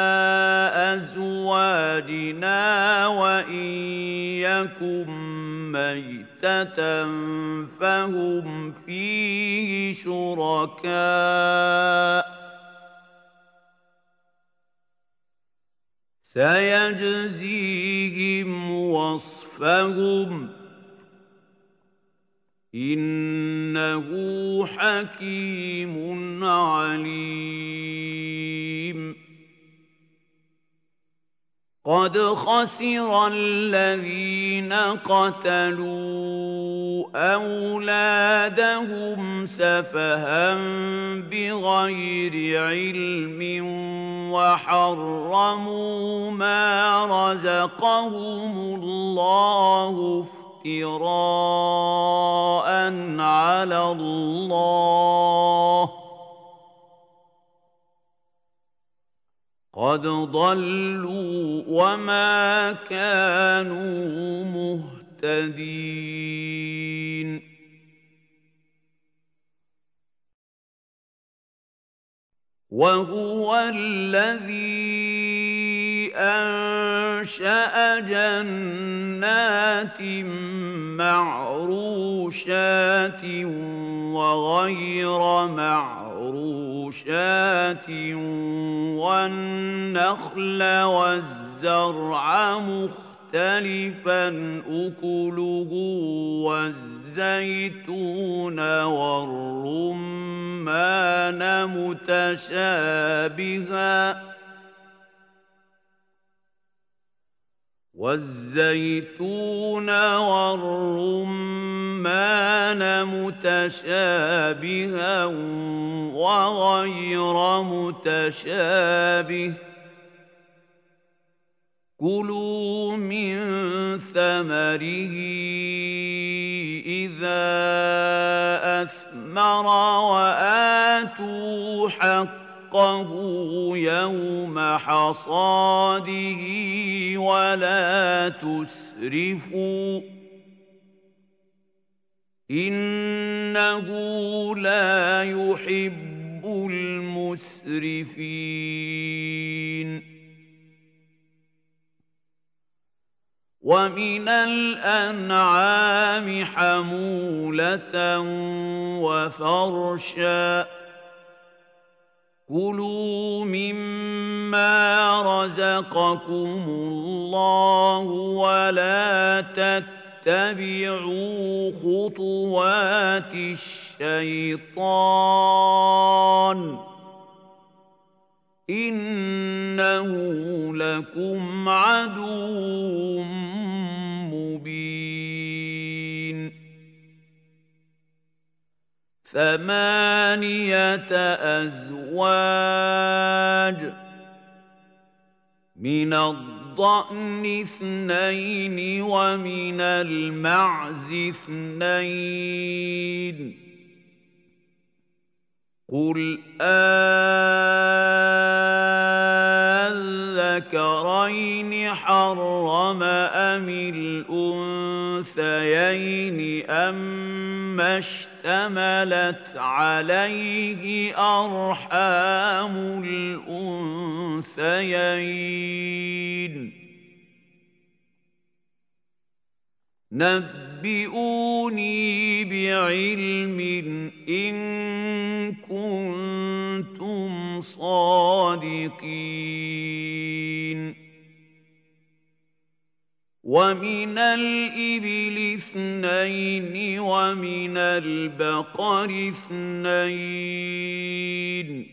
أَزْوَاجِنَا وَإِن يَكُن مَّيْتَةً فَهُمْ فِيهِ شُرَكَاءُ، سَيَجْزِيهِمْ وَصْفَهُمْ ۚ إِنَّهُ حَكِيمٌ عَلِيمٌ. قَدْ خَسِرَ الَّذِينَ قَتَلُوا أَوْلَادَهُمْ سَفَهًا بِغَيْرِ عِلْمٍ وَحَرَّمُوا مَا رَزَقَهُمُ اللَّهُ افْتِرَاءً عَلَى اللَّهِ ۚ قَدْ ضَلُّوا وَمَا كَانُوا مُهْتَدِينَ. وَهُوَ الَّذِي أَنشَأَ جَنَّاتٍ مَّعْرُوشَاتٍ وَغَيْرَ مَعْرُوشَاتٍ وَالنَّخْلَ وَالزَّرْعَ مُخْتَلِفًا أُكُلُهُ وَالزَّيْتُونَ وَالرُّمَّانَ مُتَشَابِهًا ۖ وَالزَّيْتُونَ وَالرُّمَّانَ مُتَشَابِهًا وَغَيْرَ مُتَشَابِهٍ ۚ كُلُوا مِن ثَمَرِهِ إِذَا أَثْمَرَ وَآتُوا حَقَّهُ يَوْمَ حَصَادِهِ وَلَا تُسْرِفُوا ۚ إِنَّهُ لَا يُحِبُّ الْمُسْرِفِينَ. وَمِنَ الْأَنْعَامِ حَمُولَةً وَفَرْشًا ۚ كُلُوا مِمَّا رَزَقَكُمُ اللَّهُ وَلَا تَتَّبِعُوا خُطُوَاتِ الشَّيْطَانِ ۚ إِنَّهُ لَكُمْ عَدُوٌّ مُّبِينٌ. ثَمَانِيَةَ أَزْوَاجٍ ۖ مِّنَ الضَّأْنِ اثْنَيْنِ وَمِنَ الْمَعْزِ اثْنَيْنِ ۗ قُلْ آلذَّكَرَيْنِ حَرَّمَ أَمِ الْأُنثَيَيْنِ أَمَّا اشْتَمَلَتْ عَلَيْهِ أَرْحَامُ الْأُنثَيَيْنِ ۖ نَبِّئُونِي بِعِلْمٍ إِن كُنتُمْ صَادِقِينَ. وَمِنَ الْإِبِلِ اثْنَيْنِ وَمِنَ الْبَقَرِ اثْنَيْنِ ۗ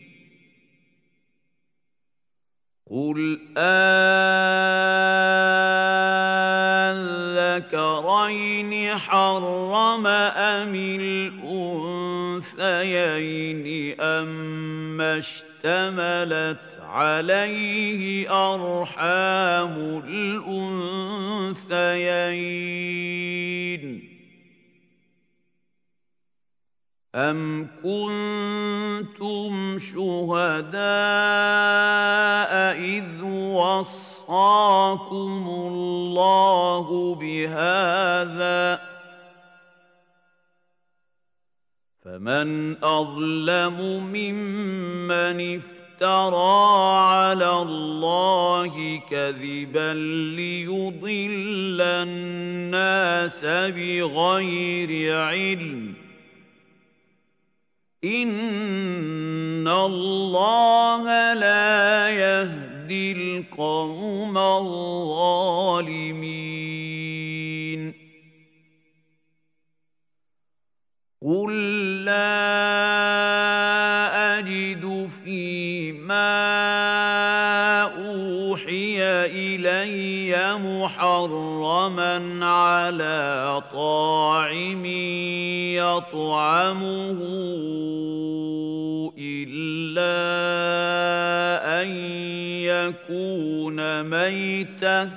قُلْ آلذَّكَرَيْنِ حَرَّمَ أَمِ الْأُنثَيَيْنِ أَمَّا اشْتَمَلَتْ عَلَيْهِ أَرْحَامُ الْأُنثَيَيْنِ ۖ أَمْ كُنتُمْ شُهَدَاءَ إِذْ وَصَّاكُمُ اللَّهُ بِهَٰذَا ۚ فَمَنْ أَظْلَمُ مِمَّنِ افْتَرَىٰ عَلَى اللَّهِ كَذِبًا لِّيُضِلَّ النَّاسَ بِغَيْرِ عِلْمٍ ۗ إِنَّ اللَّهَ لَا يَهْدِي الْقَوْمَ الظَّالِمِينَ. قُل لَّا أَجِدُ فِيمَا أُوحِيَ إِلَيَّ مُحَرَّمًا عَلَىٰ طَاعِمٍ يَطْعَمُهُ إِلَّا أَن يَكُونَ مَيْتَةً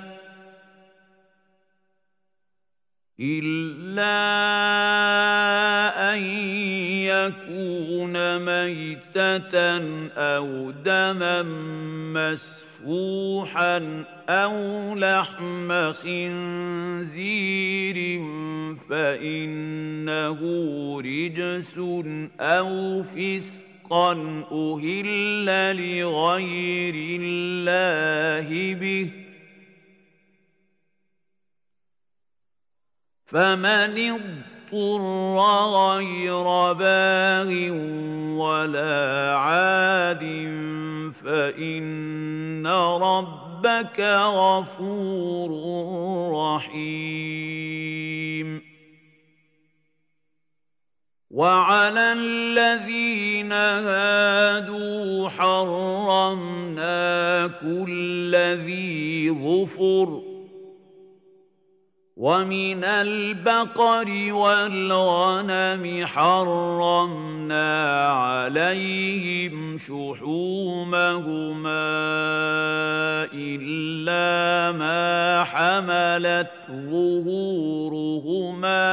إِلَّا أَن يَكُونَ مَيْتَةً أَوْ دَمًا مَّسْفُوحًا أَوْ لَحْمَ خِنزِيرٍ فَإِنَّهُ رِجْسٌ أَوْ فِسْقًا أُهِلَّ لِغَيْرِ اللَّهِ بِهِ ۚ فَمَنِ اضْطُرَّ غَيْرَ بَاغٍ وَلَا عَادٍ فَإِنَّ رَبَّكَ غَفُورٌ رَّحِيمٌ. وَعَلَى الَّذِينَ هَادُوا حَرَّمْنَا كُلَّ ذِي ظُفُرٍ ومن البقر والغنم حرمنا عليهم شحومهما إلا ما حملت ظهورهما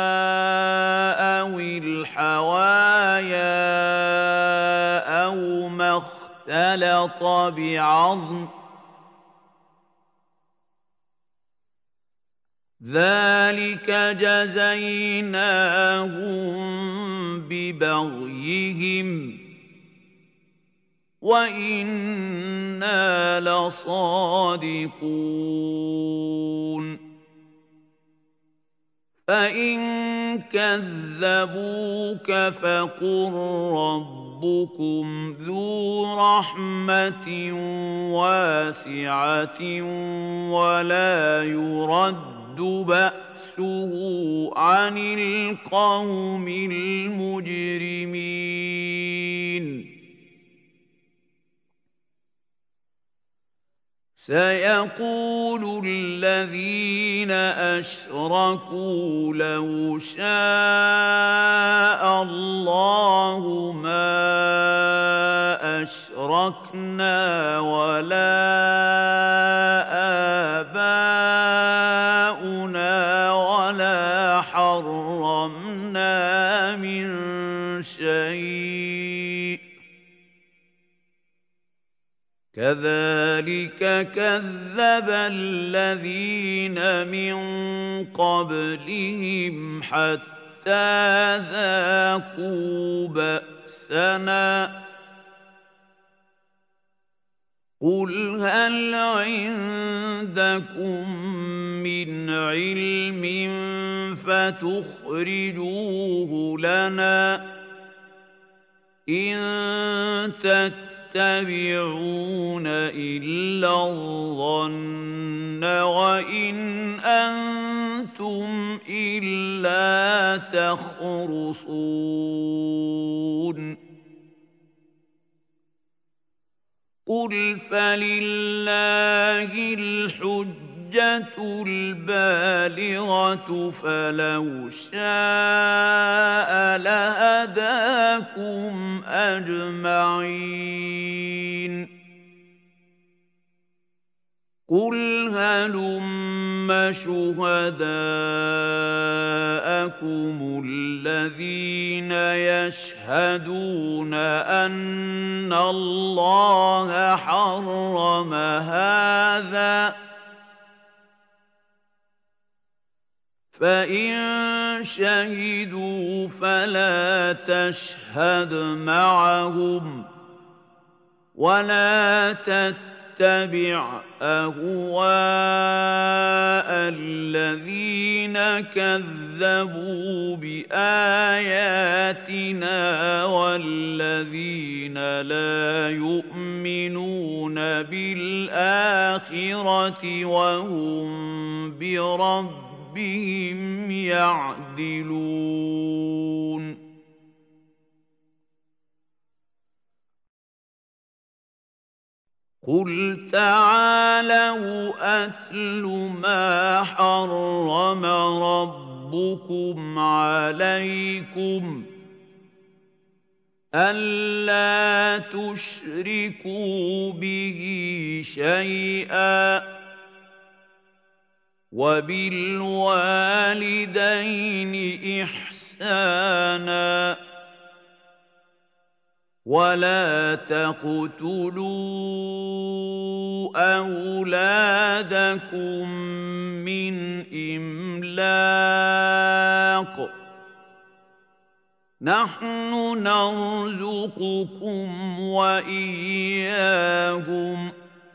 أو الحوايا أو ما اختلط بعظم ذلك جزيناهم ببغيهم وإنا لصادقون فإن كذبوك فقل ربكم ذو رحمة واسعة ولا يرد بأسه عن القوم المجرمين سيقول الذين أشركوا لو شاء الله ما أشركنا ولا آباؤنا ولا حرمنا من شيء كذلك كذب الذين من قبلهم حتى ذاقوا بأسنا قل هل عندكم من علم فتخرجوه لنا إن تتبعون إلا الظن وإن أنتم إلا تخرصون قل فلله الحجة البالغة فلو شاء لهداكم أجمعين قل هلم شهداءكم الذين يشهدون أن الله حرم هذا فإن شهدوا فلا تشهد معهم ولا تتبع أهواء الذين كذبوا بآياتنا والذين لا يؤمنون بالآخرة وهم بربهم بهم يعدلون قل تعالوا أتل ما حرم ربكم عليكم ألا تشركوا به شيئا وبالوالدين إحسانا ولا تقتلوا أولادكم من إملاق نحن نرزقكم وإياهم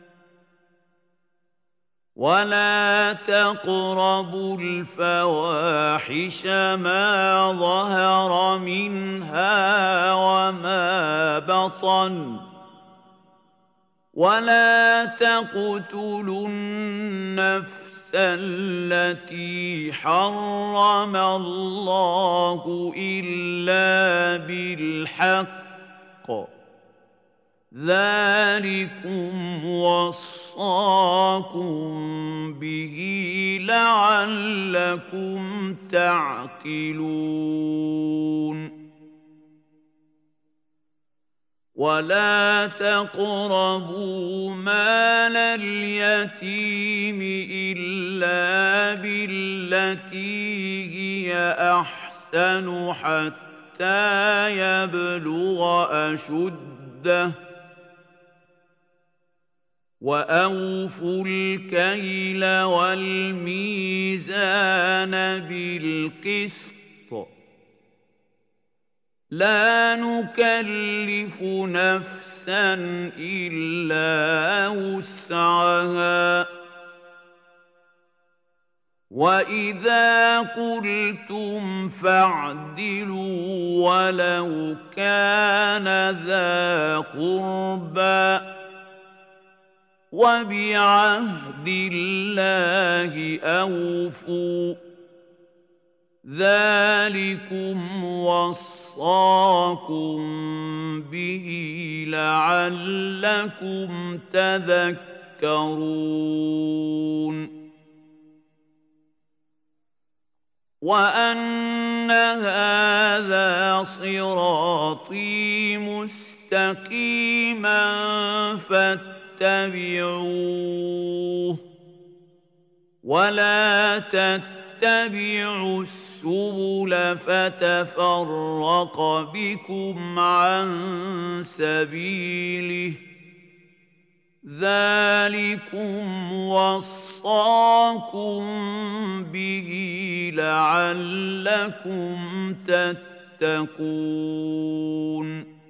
ولا تقربوا الفواحش ما ظهر منها وما بطن ولا تقتلوا النفس التي حرم الله إلا بالحق ذلكم وصاكم وَصَّاكُم بِهِ لَعَلَّكُمْ تَعْقِلُونَ وَلَا تَقْرَبُوا مَالَ الْيَتِيمِ إِلَّا بِالَّتِي هِيَ أَحْسَنُ حَتَّىٰ يَبْلُغَ أَشُدَّهُ وَأَوْفُوا الْكَيْلَ وَالْمِيزَانَ بِالْقِسْطِ لَا نُكَلِّفُ نَفْسًا إِلَّا وُسْعَهَا ۖ وَإِذَا قُلْتُمْ فَاعْدِلُوا وَلَوْ كَانَ ذَا قُرْبَىٰ ۖ وَبِعَهْدِ اللَّهِ أَوْفُوا ۚ ذَٰلِكُمْ وَصَّاكُم بِهِ لَعَلَّكُمْ تَذَكَّرُونَ وَأَنَّ هَٰذَا صِرَاطِي مُسْتَقِيمًا فَاتَّبِعُوهُ وَلَا تَتَّبِعُوا السُّبُلَ فَتَفَرَّقَ بِكُمْ عَن سَبِيلِهِ ۚ ذَٰلِكُمْ وَصَّاكُم بِهِ لَعَلَّكُمْ تَتَّقُونَ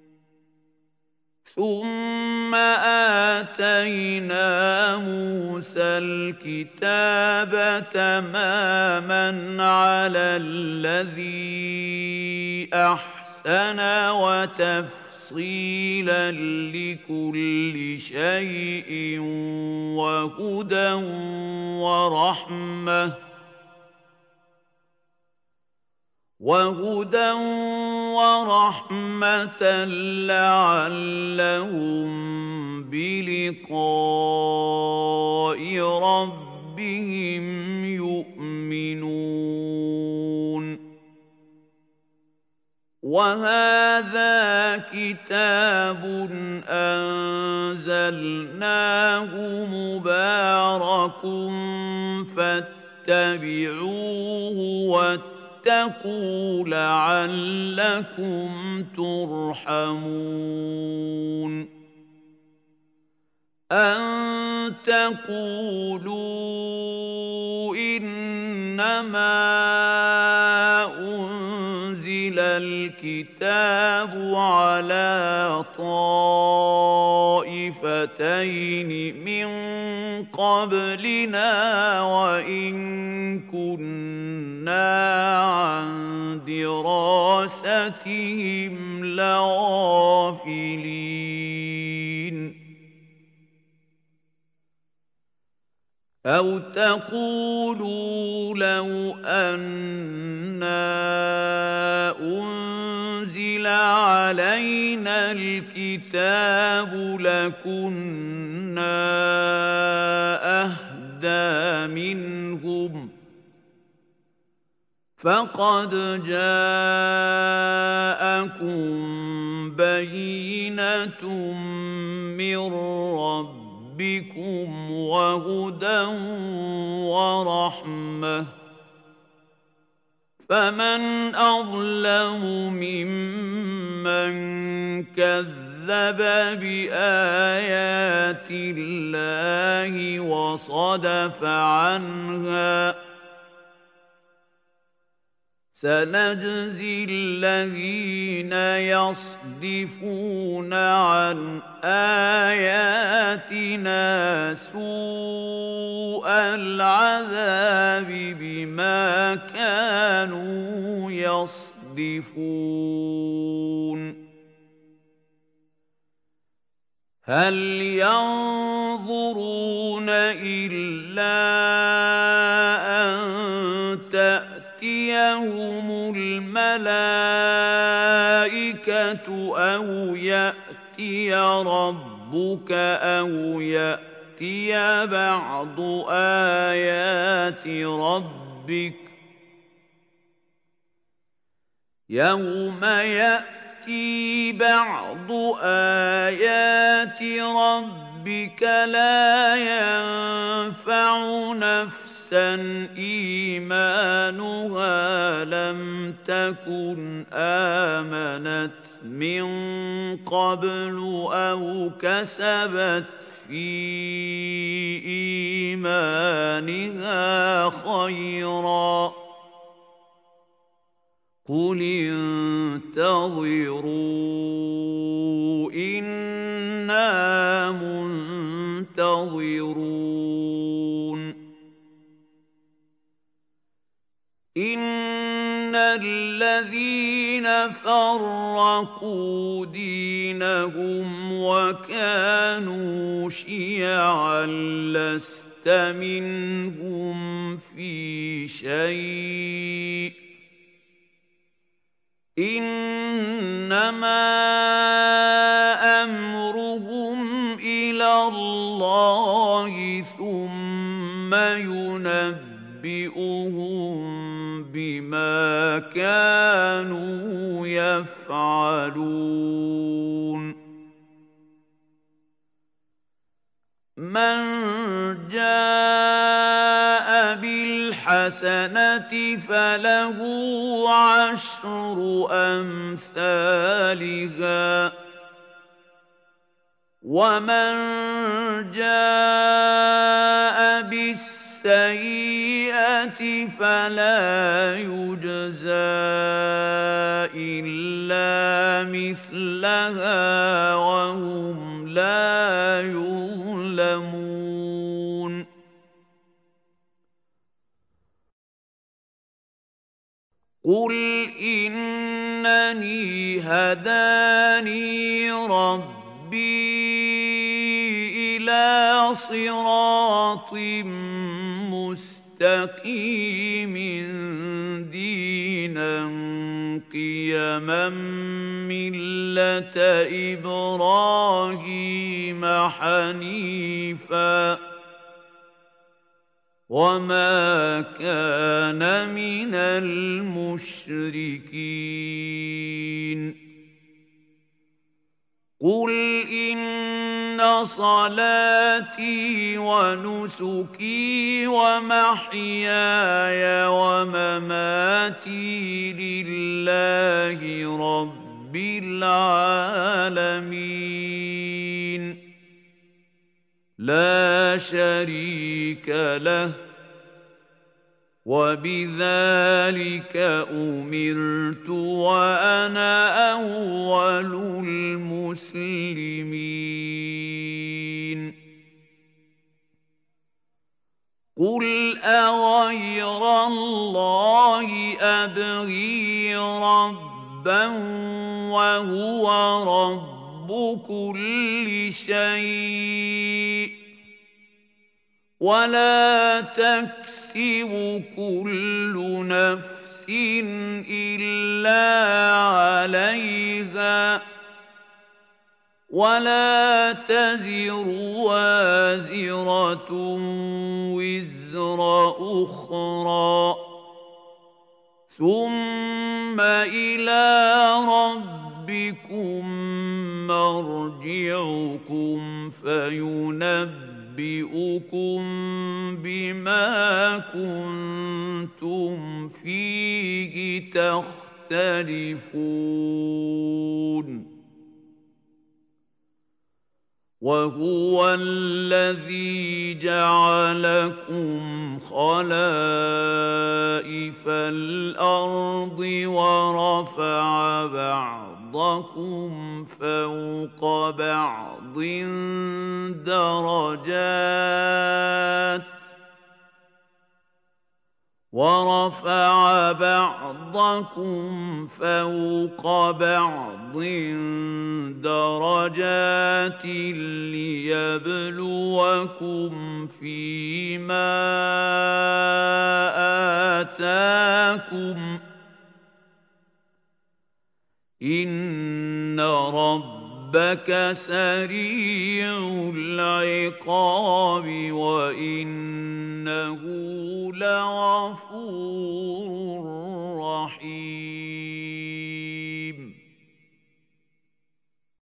ثُمَّ آتَيْنَا مُوسَى الْكِتَابَ تَمَامًا عَلَى الَّذِي أَحْسَنَ وَتَفْصِيلًا لِّكُلِّ شَيْءٍ وَهُدًى وَرَحْمَةً وَهُدًى وَرَحْمَةً لَّعَلَّهُم بِلِقَاءِ رَبِّهِمْ يُؤْمِنُونَ وَهَٰذَا كِتَابٌ أَنزَلْنَاهُ مُبَارَكٌ فَاتَّبِعُوهُ وَاتَّقُوا لَعَلَّكُمْ تُرْحَمُونَ أَن تَقُولُوا إِنَّمَا أُنزِلَ الْكِتَابُ عَلَىٰ طَائِفَتَيْنِ مِن قَبْلِنَا وَإِن كُنَّا عَن دِرَاسَتِهِمْ لَغَافِلِينَ أَوْ تَقُولُوا لَوْ أَنَّا أُنزِلَ عَلَيْنَا الْكِتَابُ لَكُنَّا أَهْدَىٰ مِنْهُمْ ۚ فَقَدْ جَاءَكُم بَيِّنَةٌ مِّن رَّبِّكُمْ وَهُدًى وَرَحْمَةٌ ۚ فَمَنْ أَظْلَمُ مِمَّن كَذَّبَ بِآيَاتِ اللَّهِ وَصَدَفَ عَنْهَا ۗ سَنَجْزِي الَّذِينَ يَصْدِفُونَ عَنْ آيَاتِنَا سُوءَ الْعَذَابِ بِمَا كَانُوا يَصْدِفُونَ هَلْ يَنظُرُونَ إِلَّا أَن تَأْتِيَهُمُ الْمَلَائِكَةُ أَوْ يَأْتِيَ رَبُّكَ أَوْ يَأْتِيَ يأتي بعض آيات ربك يوم يأتي بعض آيات ربك لا ينفع نفسا إيمانها لم تكن آمنت من قبل أو كسبت في إيمانها خيرا قل انتظروا إنا منتظرون إن الذين فرقوا دينهم وكانوا شيعا لست منهم في شيء إنما أمرهم إلى الله ثم ينبئهم بما كانوا يفعلون من جاء بالحسنة فله عشر أمثالها ومن جاء بالسيئة فلا يجزى إلا مثلها وهم لا يظلمون قل إنني هداني ربي إلى صراط مستقيم دينا قيما ملة إبراهيم حنيفا وما كان من المشركين قل إن صلاتي ونسكي ومحياي ومماتي لله رب العالمين لا شريك له وبذلك أمرت وأنا أول المسلمين قل أغير الله أبغي ربا وهو رب كل شيء ولا تكسب كل نفس إلا عليها ولا تزر وازرة وزر أخرى ثم إلى ربكم مرجعكم فينبئكم أُنَبِّئُكُم بِمَا كُنتُمْ فِيهِ تَخْتَلِفُونَ وَهُوَ الَّذِي جَعَلَكُمْ خَلَائِفَ الْأَرْضِ وَرَفَعَ بَعْضَكُمْ فَوْقَ بَعْضٍ درجات ورفع بعضكم فوق بعض درجات ليبلوكم فيما آتاكم إن رب ربك سريع العقاب وإنه لغفور